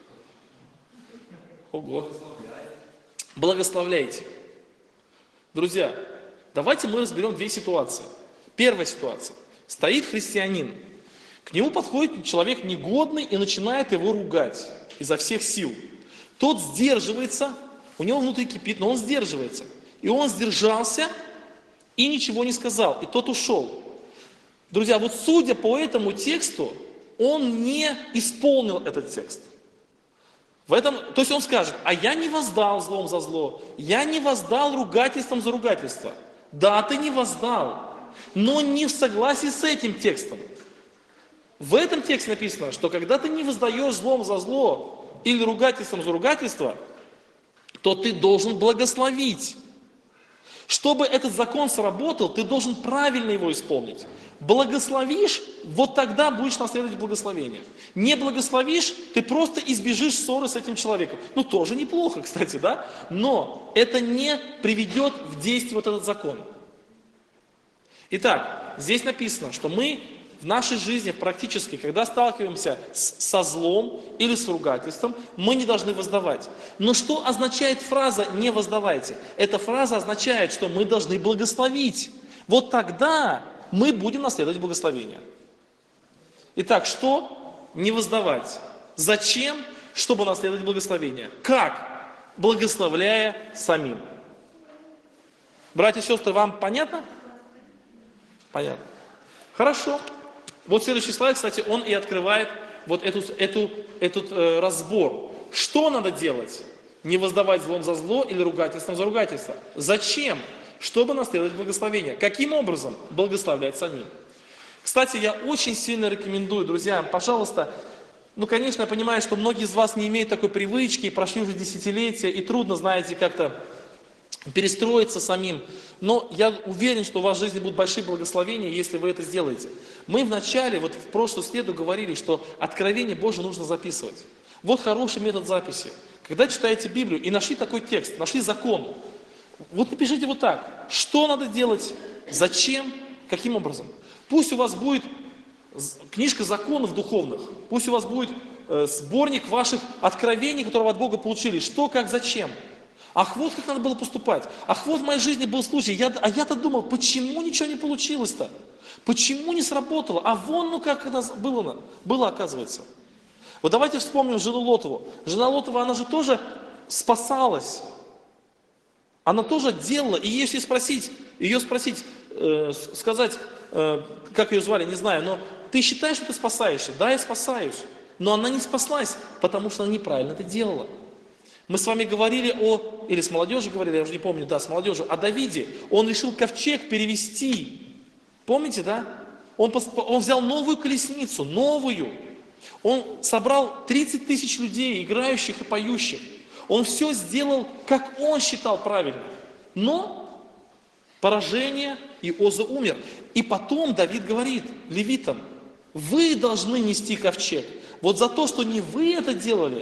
Speaker 1: Ого. Благословляйте. Друзья, давайте мы разберем две ситуации. Первая ситуация. Стоит христианин. К нему подходит человек негодный и начинает его ругать изо всех сил. Тот сдерживается, у него внутри кипит, но он сдерживается. И он сдержался и ничего не сказал. И тот ушел. Друзья, вот судя по этому тексту, он не исполнил этот текст. То есть он скажет, а я не воздал злом за зло, я не воздал ругательством за ругательство. Да, ты не воздал, но не в согласии с этим текстом. В этом тексте написано, что когда ты не воздаешь злом за зло или ругательством за ругательство, то ты должен благословить. Чтобы этот закон сработал, ты должен правильно его исполнить. Благословишь, вот тогда будешь наследовать благословение. Не благословишь, ты просто избежишь ссоры с этим человеком. Ну, тоже неплохо, кстати, да? Но это не приведет в действие вот этот закон. Итак, здесь написано, что мы в нашей жизни практически, когда сталкиваемся со злом или с ругательством, мы не должны воздавать. Но что означает фраза «не воздавайте»? Эта фраза означает, что мы должны благословить. Вот тогда мы будем наследовать благословение. Итак, что? Не воздавать. Зачем? Чтобы наследовать благословение. Как? Благословляя самим. Братья и сестры, вам понятно? Понятно. Хорошо. Вот следующий слайд, кстати, он и открывает вот этот разбор. Что надо делать? Не воздавать злом за зло или ругательством за ругательство. Зачем? Чтобы наследовать благословение. Каким образом? Благословлять самим. Кстати, я очень сильно рекомендую, друзья, пожалуйста, конечно, я понимаю, что многие из вас не имеют такой привычки, прошли уже десятилетия, и трудно, знаете, как-то перестроиться самим. Но я уверен, что у вас в жизни будут большие благословения, если вы это сделаете. Мы вначале, в прошлую среду говорили, что откровение Божие нужно записывать. Вот хороший метод записи. Когда читаете Библию и нашли такой текст, нашли закон, вот напишите вот так. Что надо делать? Зачем? Каким образом? Пусть у вас будет книжка законов духовных, пусть у вас будет сборник ваших откровений, которые вы от Бога получили. Что, как, зачем? Ах, вот как надо было поступать. Ах, вот в моей жизни был случай. Я-то думал, почему ничего не получилось-то? Почему не сработало? А вон, как это было, оказывается. Вот давайте вспомним жену Лотову. Жена Лотова, она же тоже спасалась. Она тоже делала. И если ее спросить, сказать, как ее звали, не знаю, но ты считаешь, что ты спасаешься? Да, я спасаюсь. Но она не спаслась, потому что она неправильно это делала. Мы с вами говорили или с молодежью говорили, я уже не помню, да, с молодежью, о Давиде. Он решил ковчег перевести. Помните, да? Он взял новую колесницу, новую. Он собрал 30 тысяч людей, играющих и поющих. Он все сделал, как он считал правильно. Но поражение, и Оза умер. И потом Давид говорит левитам, вы должны нести ковчег. Вот за то, что не вы это делали,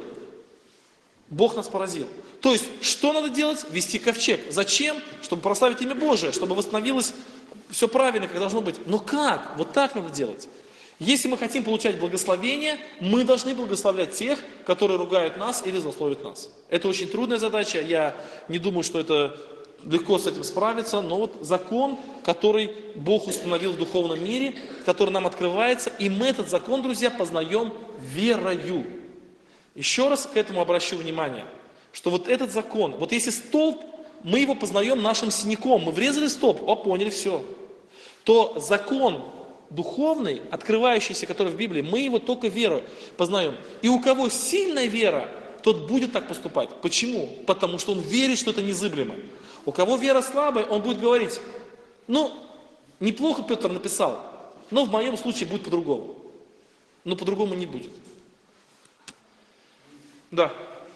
Speaker 1: Бог нас поразил. То есть, что надо делать? Вести ковчег. Зачем? Чтобы прославить имя Божие, чтобы восстановилось все правильно, как должно быть. Но как? Вот так надо делать. Если мы хотим получать благословение, мы должны благословлять тех, которые ругают нас или злословят нас. Это очень трудная задача. Я не думаю, что это легко с этим справиться, но вот закон, который Бог установил в духовном мире, который нам открывается, и мы этот закон, друзья, познаем верою. Еще раз к этому обращу внимание, что вот этот закон, вот если столб, мы его познаем нашим синяком, мы врезали столб, поняли все, то закон духовный, открывающийся, который в Библии, мы его только верой познаем. И у кого сильная вера, тот будет так поступать. Почему? Потому что он верит, что это незыблемо. У кого вера слабая, он будет говорить, неплохо Петр написал, но в моем случае будет по-другому. Но по-другому не будет. Да.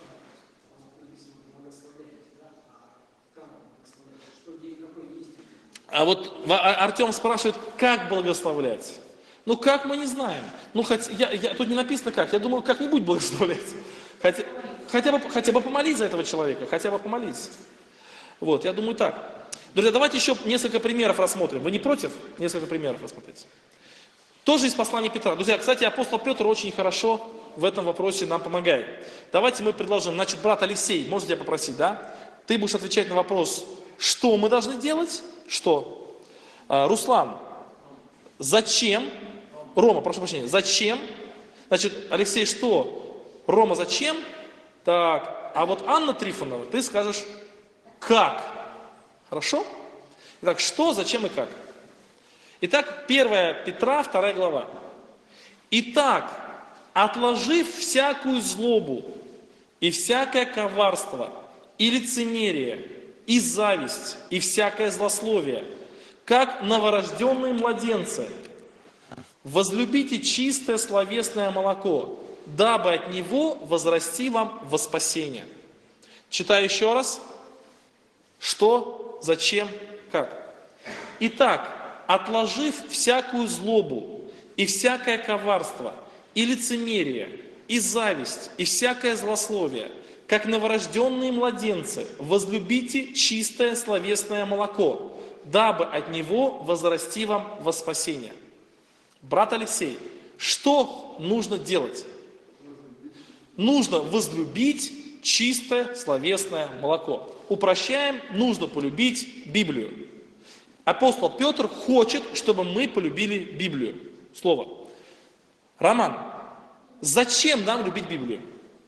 Speaker 1: А вот Артем спрашивает, как благословлять? Как мы не знаем. Тут не написано как. Я думаю, как-нибудь благословлять. Хотя бы помолись за этого человека, хотя бы помолись. Вот, я думаю так. Друзья, давайте еще несколько примеров рассмотрим. Вы не против? Несколько примеров рассмотреть. Тоже из послания Петра. Друзья, кстати, апостол Петр очень хорошо в этом вопросе нам помогает. Давайте мы предложим, значит, брат Алексей, можно тебя попросить, да? Ты будешь отвечать на вопрос, что мы должны делать? Что? Руслан, зачем? Рома, прошу прощения, зачем? Значит, Алексей, что? Рома, зачем? Так, а вот Анна Трифонова, ты скажешь, как? Хорошо? Итак, что, зачем и как? Итак, 1 Петра, 2 глава. Итак, отложив всякую злобу и всякое коварство, и лицемерие, и зависть, и всякое злословие, как новорожденные младенцы, возлюбите чистое словесное молоко, дабы от него возрасти вам во спасение. Читаю еще раз. Что, зачем, как? Итак, отложив всякую злобу и всякое коварство, и лицемерие, и зависть, и всякое злословие, как новорожденные младенцы, возлюбите чистое словесное молоко, дабы от него возрасти вам во спасение. Брат Алексей, что нужно делать? Нужно возлюбить чистое словесное молоко. Упрощаем, нужно полюбить Библию. Апостол Петр хочет, чтобы мы полюбили Библию. Слово. Роман, зачем нам любить Библию?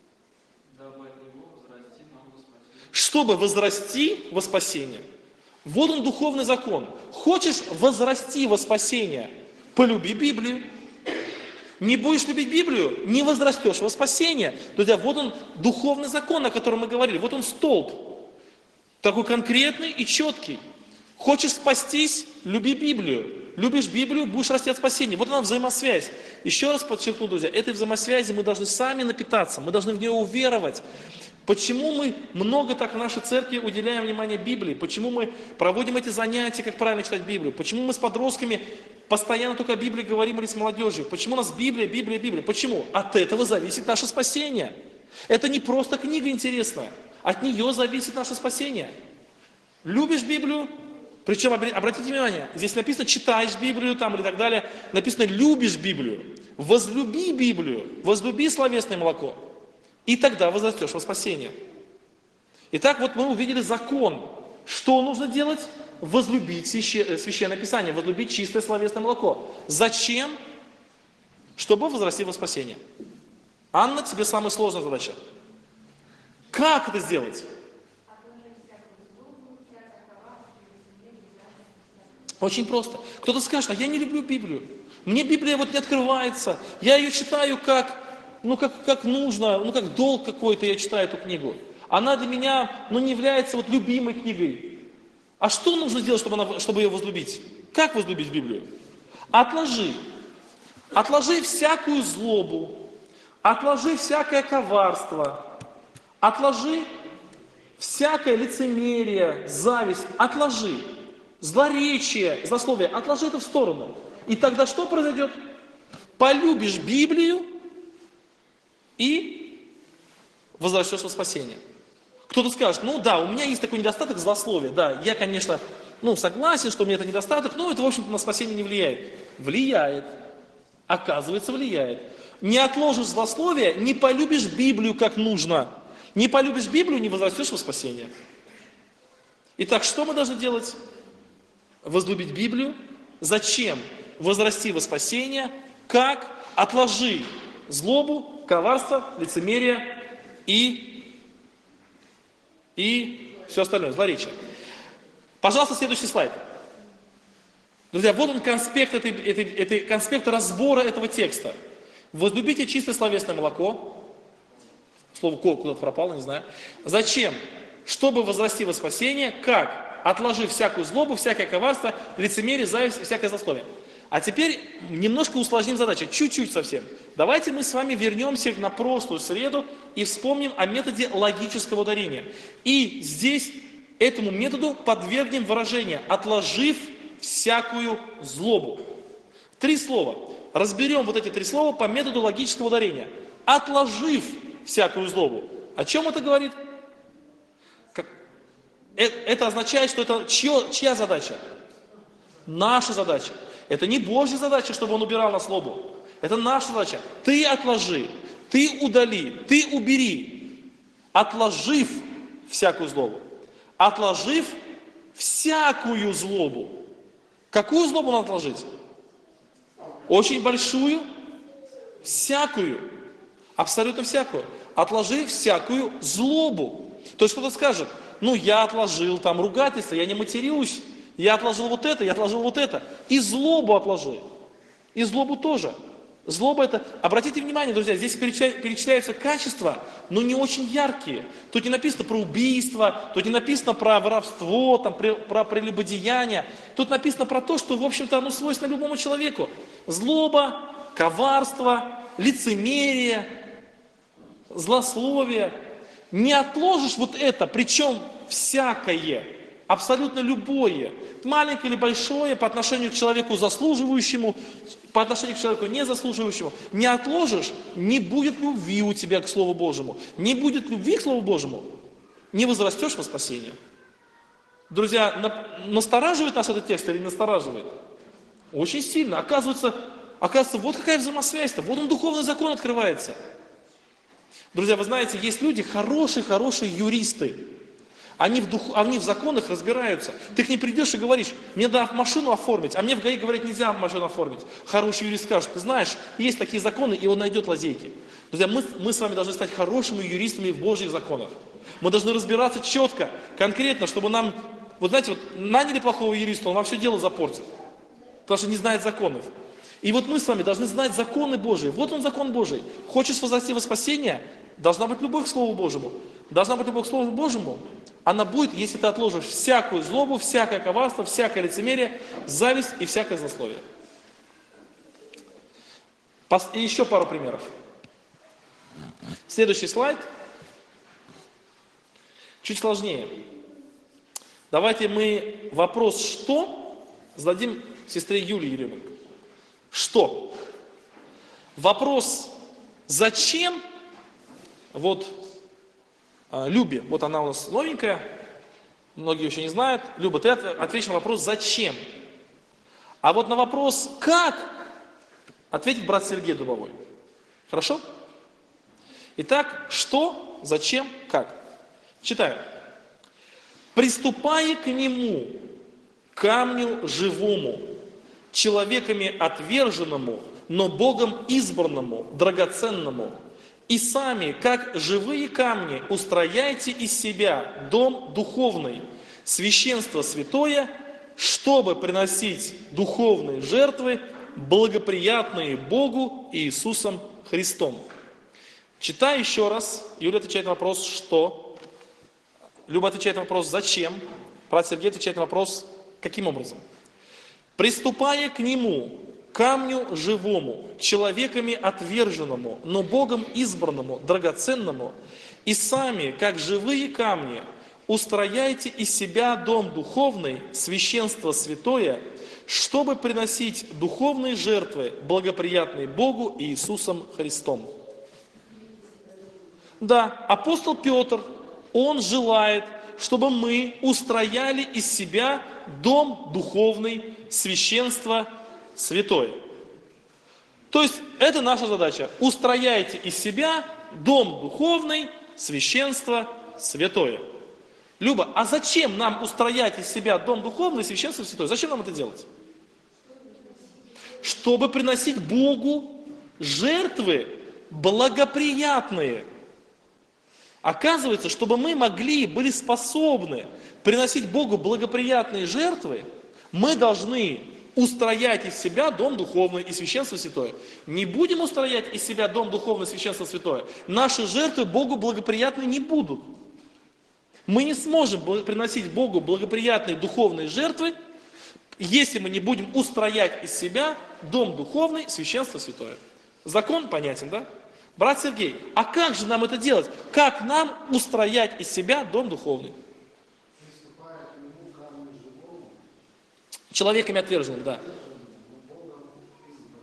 Speaker 1: Чтобы возрасти во спасение. Вот он духовный закон. Хочешь возрасти во спасение? Полюби Библию. Не будешь любить Библию, не возрастешь во спасение. Друзья, вот он духовный закон, о котором мы говорили. Вот он столб. Такой конкретный и четкий. Хочешь спастись, люби Библию. Любишь Библию, будешь расти от спасения. Вот она взаимосвязь. Еще раз подчеркну, друзья, этой взаимосвязи мы должны сами напитаться, мы должны в нее уверовать. Почему мы много так в нашей церкви уделяем внимание Библии? Почему мы проводим эти занятия, как правильно читать Библию? Почему мы с подростками постоянно только о Библии говорим или с молодежью? Почему у нас Библия, Библия, Библия? Почему? От этого зависит наше спасение. Это не просто книга интересная. От нее зависит наше спасение. Любишь Библию? Причем, обратите внимание, здесь написано, читаешь Библию там или так далее. Написано, любишь Библию. Возлюби Библию. Возлюби словесное молоко. И тогда возрастешь во спасение. Итак, вот мы увидели закон. Что нужно делать? Возлюбить Священное Писание, возлюбить чистое словесное молоко. Зачем? Чтобы возрасти во спасение. Анна, тебе самая сложная задача. Как это сделать? Очень просто. Кто-то скажет, а я не люблю Библию. Мне Библия вот не открывается. Я ее читаю как нужно, как долг какой-то я читаю эту книгу. Она для меня, не является вот любимой книгой. А что нужно сделать, чтобы ее возлюбить? Как возлюбить Библию? Отложи. Отложи всякую злобу. Отложи всякое коварство. Отложи всякое лицемерие, зависть. Отложи. Злоречие, злословие. Отложи это в сторону. И тогда что произойдет? Полюбишь Библию и возвращаешься в спасение. Кто-то скажет, у меня есть такой недостаток злословия. Да, я, конечно, согласен, что у меня это недостаток, но это, в общем-то, на спасение не влияет. Влияет. Оказывается, влияет. Не отложишь злословие, не полюбишь Библию как нужно. Не полюбишь Библию, не возрастешь во спасение. Итак, что мы должны делать? Возлюбить Библию. Зачем? Возрасти во спасение. Как? Отложи злобу, коварство, лицемерие и все остальное, злоречие. Пожалуйста, следующий слайд. Друзья, вот он конспект, конспект разбора этого текста. Возлюбите чистое словесное молоко. Слово куда-то пропало, не знаю. Зачем? Чтобы возрасти во спасение. Как? Отложи всякую злобу, всякое коварство, лицемерие, зависть, всякое злословие. А теперь немножко усложним задачу, чуть-чуть совсем. Давайте мы с вами вернемся на прошлую среду и вспомним о методе логического ударения. И здесь этому методу подвергнем выражение, отложив всякую злобу. 3 слова. Разберем вот эти 3 слова по методу логического ударения. Отложив всякую злобу. О чем это говорит? Это означает, что это чья задача? Наша задача. Это не Божья задача, чтобы Он убирал нас злобу. Это наша задача. Ты отложи, ты удали, ты убери, отложив всякую злобу. Отложив всякую злобу. Какую злобу надо отложить? Очень большую, всякую, абсолютно всякую. Отложи всякую злобу. То есть кто-то скажет, ну я отложил там ругательство, я не матерюсь, я отложил вот это, я отложил вот это. И злобу отложи. И злобу тоже. Злоба это, обратите внимание, друзья, здесь перечисляются качества, но не очень яркие. Тут не написано про убийство, тут не написано про воровство, там, про прелюбодеяние. Тут написано про то, что, в общем-то, оно свойственно любому человеку. Злоба, коварство, лицемерие, злословие. Не отложишь вот это, причем всякое, абсолютно любое, маленькое или большое, по отношению к человеку заслуживающему, по отношению к человеку незаслуживающему, не отложишь, не будет любви у тебя к Слову Божьему. Не будет любви к Слову Божьему, не возрастешь во спасение. Друзья, настораживает нас этот текст или не настораживает? Очень сильно. Оказывается, вот какая взаимосвязь-то, вот он духовный закон открывается. Друзья, вы знаете, есть люди, хорошие юристы. Они в законах разбираются. Ты к ним придешь и говоришь, мне надо машину оформить, а мне в ГАИ говорят, нельзя машину оформить. Хороший юрист скажет, ты знаешь, есть такие законы, и он найдет лазейки. Друзья, мы с вами должны стать хорошими юристами в Божьих законах. Мы должны разбираться четко, конкретно, чтобы нам, вот знаете, вот наняли плохого юриста, он вам все дело запортит. Потому что не знает законов. И вот мы с вами должны знать законы Божьи. Вот он закон Божий. Хочешь возрасти во спасение, должна быть любовь к Слову Божьему. Должна быть любовь к Слову Божьему. Она будет, если ты отложишь всякую злобу, всякое коварство, всякое лицемерие, зависть и всякое злословие. И еще пару примеров. Следующий слайд. Чуть сложнее. Давайте мы вопрос «что» зададим сестре Юлии Еременко. Что? Вопрос «зачем?» Вот Любе, вот она у нас новенькая, многие еще не знают. Люба, ты ответишь на вопрос «зачем?». А вот на вопрос «как?» ответит брат Сергей Дубовой. Хорошо? Итак, что, зачем, как? Читаю. «Приступая к нему, камню живому, человеками отверженному, но Богом избранному, драгоценному, и сами, как живые камни, устрояйте из себя дом духовный, священство святое, чтобы приносить духовные жертвы, благоприятные Богу и Иисусом Христом». Читаю еще раз. Юля отвечает на вопрос «что?». Люба отвечает на вопрос «зачем?». Брат Сергей отвечает на вопрос «каким образом?». «Приступая к нему, камню живому, человеками отверженному, но Богом избранному, драгоценному, и сами, как живые камни, устрояйте из себя дом духовный, священство святое, чтобы приносить духовные жертвы, благоприятные Богу и Иисусом Христом». Да, апостол Петр, он желает, чтобы мы устрояли из себя дом духовный, священство святое. То есть это наша задача. Устрояйте из себя дом духовный, священство святое. Люба, а зачем нам устроять из себя дом духовный, священство святое? Зачем нам это делать? Чтобы приносить Богу жертвы благоприятные. Оказывается, чтобы мы были способны приносить Богу благоприятные жертвы, мы должны устроять из себя дом духовный и священство святое. Не будем устроять из себя дом духовный и священство святое, наши жертвы Богу благоприятны не будут. Мы не сможем приносить Богу благоприятные духовные жертвы, если мы не будем устроять из себя дом духовный, священство святое. Закон понятен, да? Брат Сергей, а как же нам это делать? Как нам устроять из себя дом духовный? Человеками отверженным, да.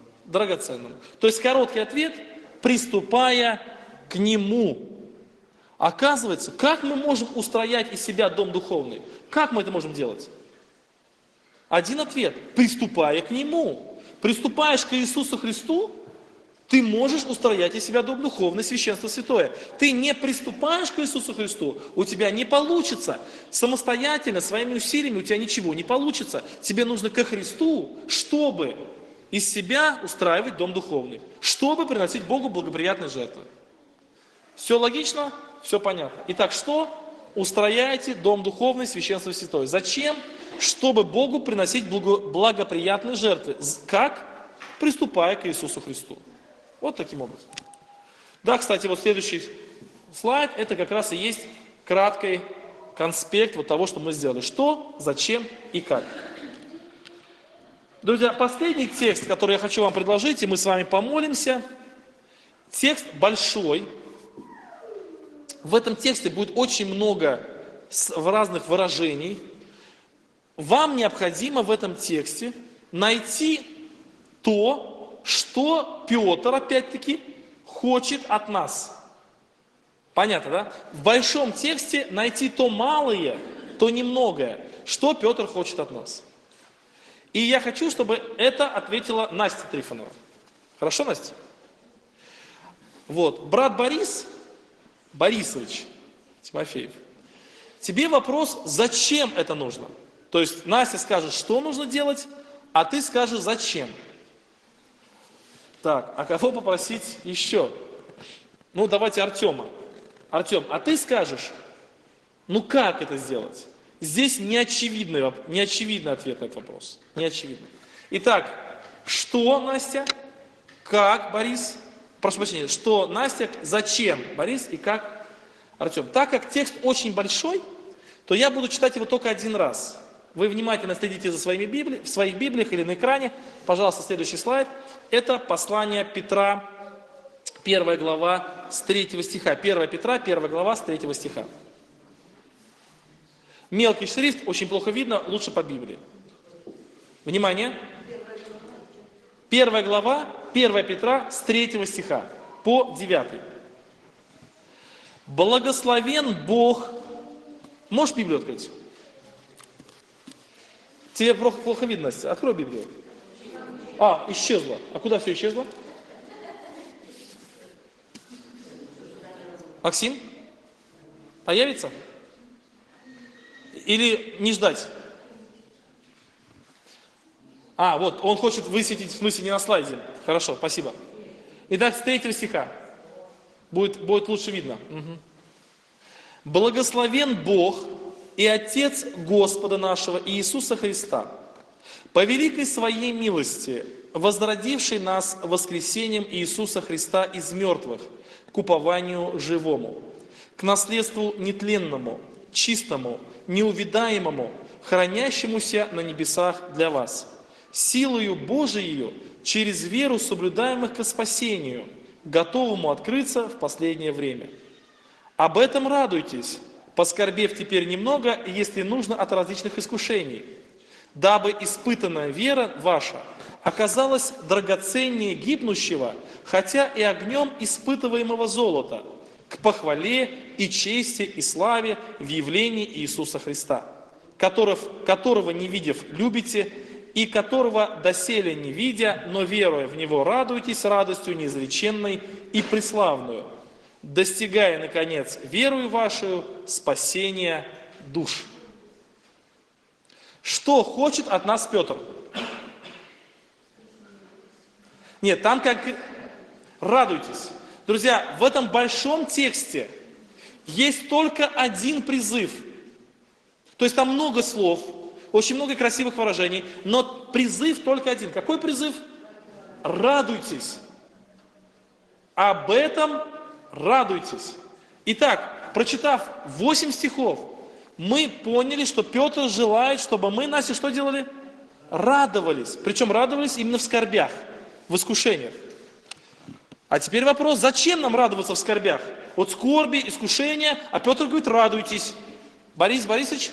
Speaker 1: Драгоценным. То есть короткий ответ, приступая к нему. Оказывается, как мы можем устроять из себя дом духовный? Как мы это можем делать? Один ответ. Приступая к Нему. Приступаешь к Иисусу Христу, ты можешь устроять из себя дом духовный, священство святое. Ты не приступаешь к Иисусу Христу, у тебя не получится. Самостоятельно, своими усилиями у тебя ничего не получится. Тебе нужно ко Христу, чтобы из себя устраивать дом духовный. Чтобы приносить Богу благоприятные жертвы. Все логично? Все понятно. Итак, что? Устрояйте дом духовный, священство святое. Зачем? Чтобы Богу приносить благоприятные жертвы. Как? Приступая к Иисусу Христу. Вот таким образом. Да, кстати, вот следующий слайд, это как раз и есть краткий конспект вот того, что мы сделали. Что, зачем и как. Друзья, последний текст, который я хочу вам предложить, и мы с вами помолимся. Текст большой. В этом тексте будет очень много разных выражений. Вам необходимо в этом тексте найти то, что Петр, опять-таки, хочет от нас. Понятно, да? В большом тексте найти то малое, то немногое, что Петр хочет от нас. И я хочу, чтобы это ответила Настя Трифонова. Хорошо, Настя? Вот, брат Борисович Тимофеев, тебе вопрос, зачем это нужно? То есть Настя скажет, что нужно делать, а ты скажешь, зачем. Так, а кого попросить еще? Ну, давайте Артема. Артем, а ты скажешь, ну как это сделать? Здесь неочевидный ответ на этот вопрос. Неочевидный. Итак, что, Настя? Как, Борис? Прошу прощения, что, Настя? Зачем, Борис? И как, Артем? Так как текст очень большой, то я буду читать его только один раз. Вы внимательно следите за своими Библиями, в своих Библиях или на экране. Пожалуйста, следующий слайд. Это послание Петра, 1 глава, с 3 стиха. 1 Петра, 1 глава, с 3 стиха. Мелкий шрифт, очень плохо видно, лучше по Библии. Внимание. 1 глава, 1 Петра, с 3 стиха по 9. Благословен Бог. Можешь Библию открыть? Тебе плохо видно, Настя. Открой Библию. А, исчезла. А куда все исчезло? Максим? Появится? Или не ждать? А, вот, он хочет высветить, в смысле, не на слайде. Хорошо, спасибо. Итак, с 3 стиха. Будет лучше видно. Угу. Благословен Бог и Отец Господа нашего Иисуса Христа, по великой Своей милости, возродивший нас воскресением Иисуса Христа из мертвых, к упованию живому, к наследству нетленному, чистому, неувидаемому, хранящемуся на небесах для вас, силою Божией через веру соблюдаемых ко спасению, готовому открыться в последнее время. Об этом радуйтесь, поскорбев теперь немного, если нужно, от различных искушений, дабы испытанная вера ваша оказалась драгоценнее гибнущего, хотя и огнем испытываемого золота, к похвале и чести и славе в явлении Иисуса Христа, которого не видев любите, и которого доселе не видя, но веруя в Него радуйтесь радостью неизреченной и преславную, достигая, наконец, верою вашу спасения душ. Что хочет от нас Петр? Нет, там как радуйтесь. Друзья, в этом большом тексте есть только один призыв. То есть там много слов, очень много красивых выражений, но призыв только один. Какой призыв? Радуйтесь. Об этом радуйтесь. Итак, прочитав 8 стихов, мы поняли, что Петр желает, чтобы мы, Настя, что делали? Радовались. Причем радовались именно в скорбях, в искушениях. А теперь вопрос, зачем нам радоваться в скорбях? Вот скорби, искушения, а Петр говорит, радуйтесь. Борис Борисович?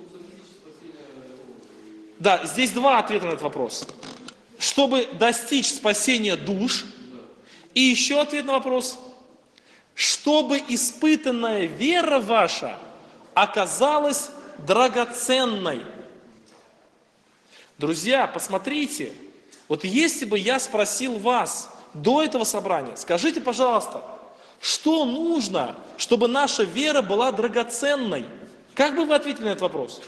Speaker 1: Да, здесь два ответа на этот вопрос. Чтобы достичь спасения душ. И еще ответ на вопрос. чтобы испытанная вера ваша оказалась драгоценной. Друзья, посмотрите, вот если бы я спросил вас до этого собрания, скажите, пожалуйста, что нужно, чтобы наша вера была драгоценной? Как бы вы ответили на этот вопрос?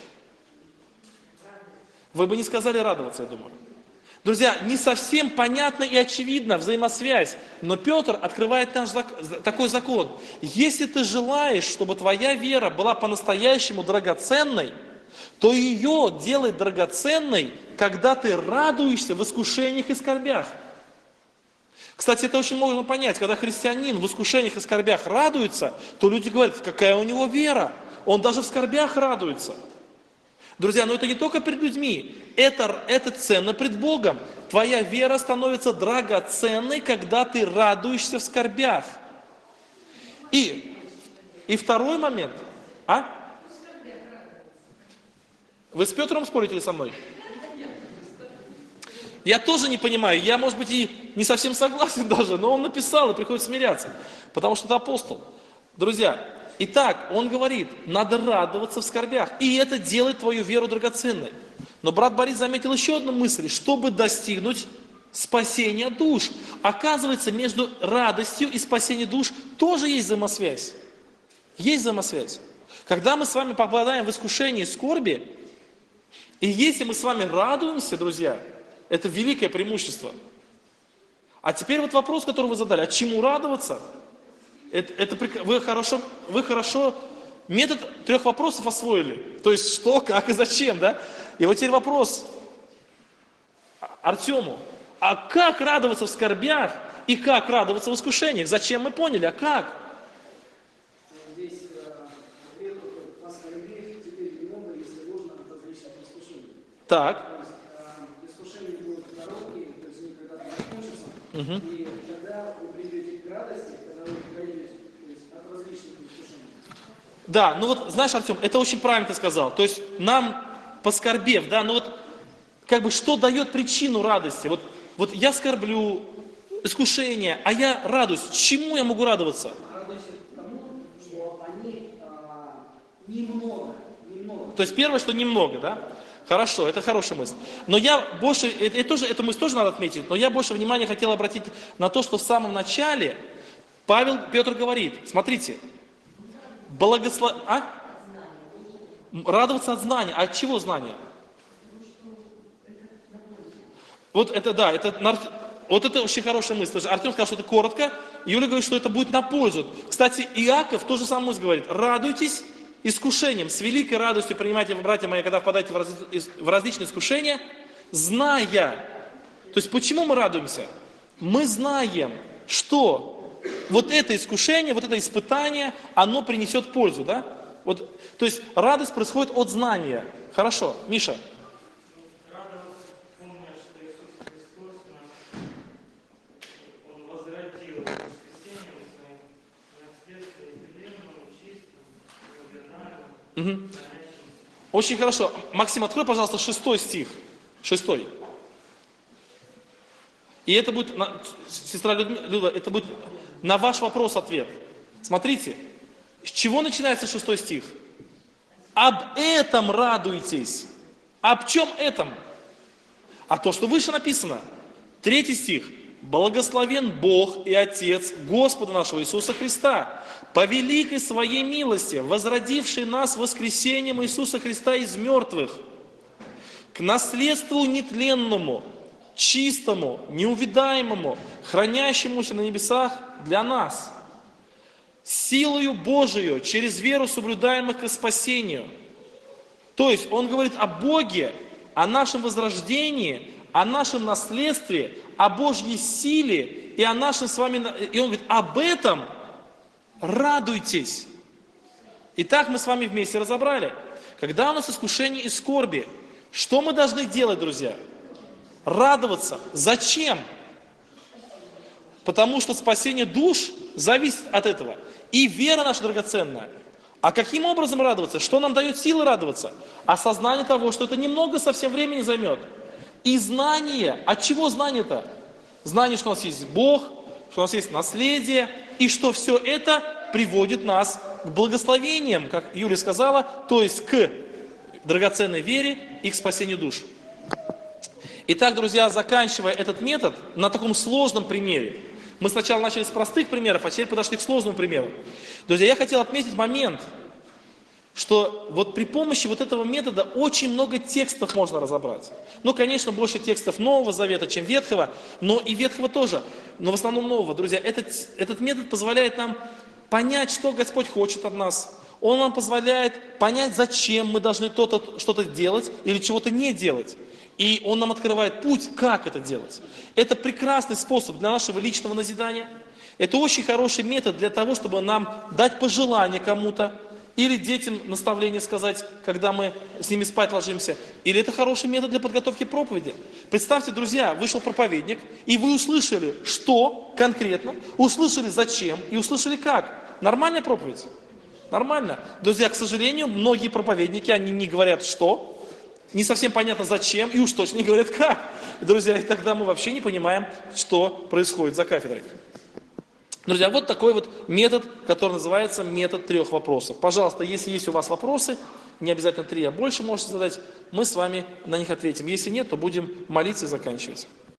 Speaker 1: Вы бы не сказали радоваться, я думаю. Друзья, не совсем понятно и очевидна взаимосвязь, но Петр открывает наш такой закон. Если ты желаешь, чтобы твоя вера была по-настоящему драгоценной, то ее делай драгоценной, когда ты радуешься в искушениях и скорбях. Кстати, это очень можно понять, когда христианин в искушениях и скорбях радуется, то люди говорят, какая у него вера, он даже в скорбях радуется. Друзья, но это не только перед людьми, это ценно пред Богом. Твоя вера становится драгоценной, когда ты радуешься в скорбях. И второй момент. Вы с Петром спорите ли со мной? Я тоже не понимаю, я, может быть, и не совсем согласен даже, но он написал, и приходится смиряться, потому что это апостол. Друзья, итак, он говорит, надо радоваться в скорбях, и это делает твою веру драгоценной. Но брат Борис заметил еще одну мысль, чтобы достигнуть спасения душ. Оказывается, между радостью и спасением душ тоже есть взаимосвязь. Есть взаимосвязь. Когда мы с вами попадаем в искушение и скорби, и если мы с вами радуемся, друзья, это великое преимущество. А теперь вот вопрос, который вы задали, а чему радоваться? Вы хорошо метод 3 вопросов освоили. То есть что, как и зачем, да? И вот теперь вопрос Артему. А как радоваться в скорбях и как радоваться в искушениях? Зачем мы поняли, а как?
Speaker 2: Здесь ответ о скорбях теперь немного, если можно, от различных искушений.
Speaker 1: Так.
Speaker 2: То есть искушения будут короткие, то есть они когда-то закончатся. И когда вы придете к радости, когда вы придете от различных искушений.
Speaker 1: Да, ну вот, знаешь, Артем, это очень правильно ты сказал. То есть нам, поскорбев, да, ну вот, как бы, что дает причину радости? Вот я скорблю, искушение, а я радуюсь. Чему я могу радоваться?
Speaker 2: Радуйся тому, что они немного.
Speaker 1: То есть первое, что немного, да? Хорошо, это хорошая мысль. Но я больше, эту мысль тоже надо отметить, но я больше внимания хотел обратить на то, что в самом начале Петр говорит, смотрите, радоваться от знания. А от чего знания? Вот это да, вот это очень хорошая мысль. Артем сказал, что это коротко, Юля говорит, что это будет на пользу. Кстати, Иаков тоже самое говорит, радуйтесь искушением, с великой радостью принимайте, братья мои, когда впадаете в различные искушения, зная. То есть почему мы радуемся? Мы знаем, что вот это искушение, вот это испытание, оно принесет пользу, да? Вот, то есть радость происходит от знания. Хорошо, Миша. Угу. Очень хорошо. Максим, открой, пожалуйста, 6 стих. 6. И это будет, сестра Люда, это будет на ваш вопрос ответ. Смотрите, с чего начинается 6 стих? Об этом радуйтесь. Об чем этом? А то, что выше написано. 3 стих. Благословен Бог и Отец Господа нашего Иисуса Христа, по великой своей милости, возродивший нас воскресением Иисуса Христа из мертвых, к наследству нетленному, чистому, неувидаемому, хранящемуся на небесах для нас, силою Божию, через веру соблюдаемых к спасению. То есть он говорит о Боге, о нашем возрождении, о нашем наследстве, о Божьей силе и о нашем с вами... И он говорит, об этом радуйтесь. Итак, мы с вами вместе разобрали. Когда у нас искушение и скорби, что мы должны делать, друзья? Радоваться. Зачем? Потому что спасение душ зависит от этого. И вера наша драгоценная. А каким образом радоваться? Что нам дает силы радоваться? Осознание того, что это немного совсем времени займет. И знание. От чего знание-то? Знание, что у нас есть Бог, что у нас есть наследие, и что все это приводит нас к благословениям, как Юлия сказала, то есть к драгоценной вере и к спасению душ. Итак, друзья, заканчивая этот метод на таком сложном примере, мы сначала начали с простых примеров, а теперь подошли к сложному примеру. Друзья, я хотел отметить момент, что вот при помощи вот этого метода очень много текстов можно разобрать. Ну, конечно, больше текстов Нового Завета, чем Ветхого, но и Ветхого тоже, но в основном Нового. Друзья, этот метод позволяет нам понять, что Господь хочет от нас. Он нам позволяет понять, зачем мы должны что-то делать или чего-то не делать. И Он нам открывает путь, как это делать. Это прекрасный способ для нашего личного назидания. Это очень хороший метод для того, чтобы нам дать пожелание кому-то, или детям наставление сказать, когда мы с ними спать ложимся. Или это хороший метод для подготовки проповеди. Представьте, друзья, вышел проповедник, и вы услышали, что конкретно, услышали зачем и услышали как. Нормальная проповедь? Нормально. Друзья, к сожалению, многие проповедники, они не говорят что, не совсем понятно зачем, и уж точно не говорят как. Друзья, и тогда мы вообще не понимаем, что происходит за кафедрой. Друзья, вот такой вот метод, который называется метод 3 вопросов. Пожалуйста, если есть у вас вопросы, не обязательно 3, а больше можете задать, мы с вами на них ответим. Если нет, то будем молиться и заканчивать.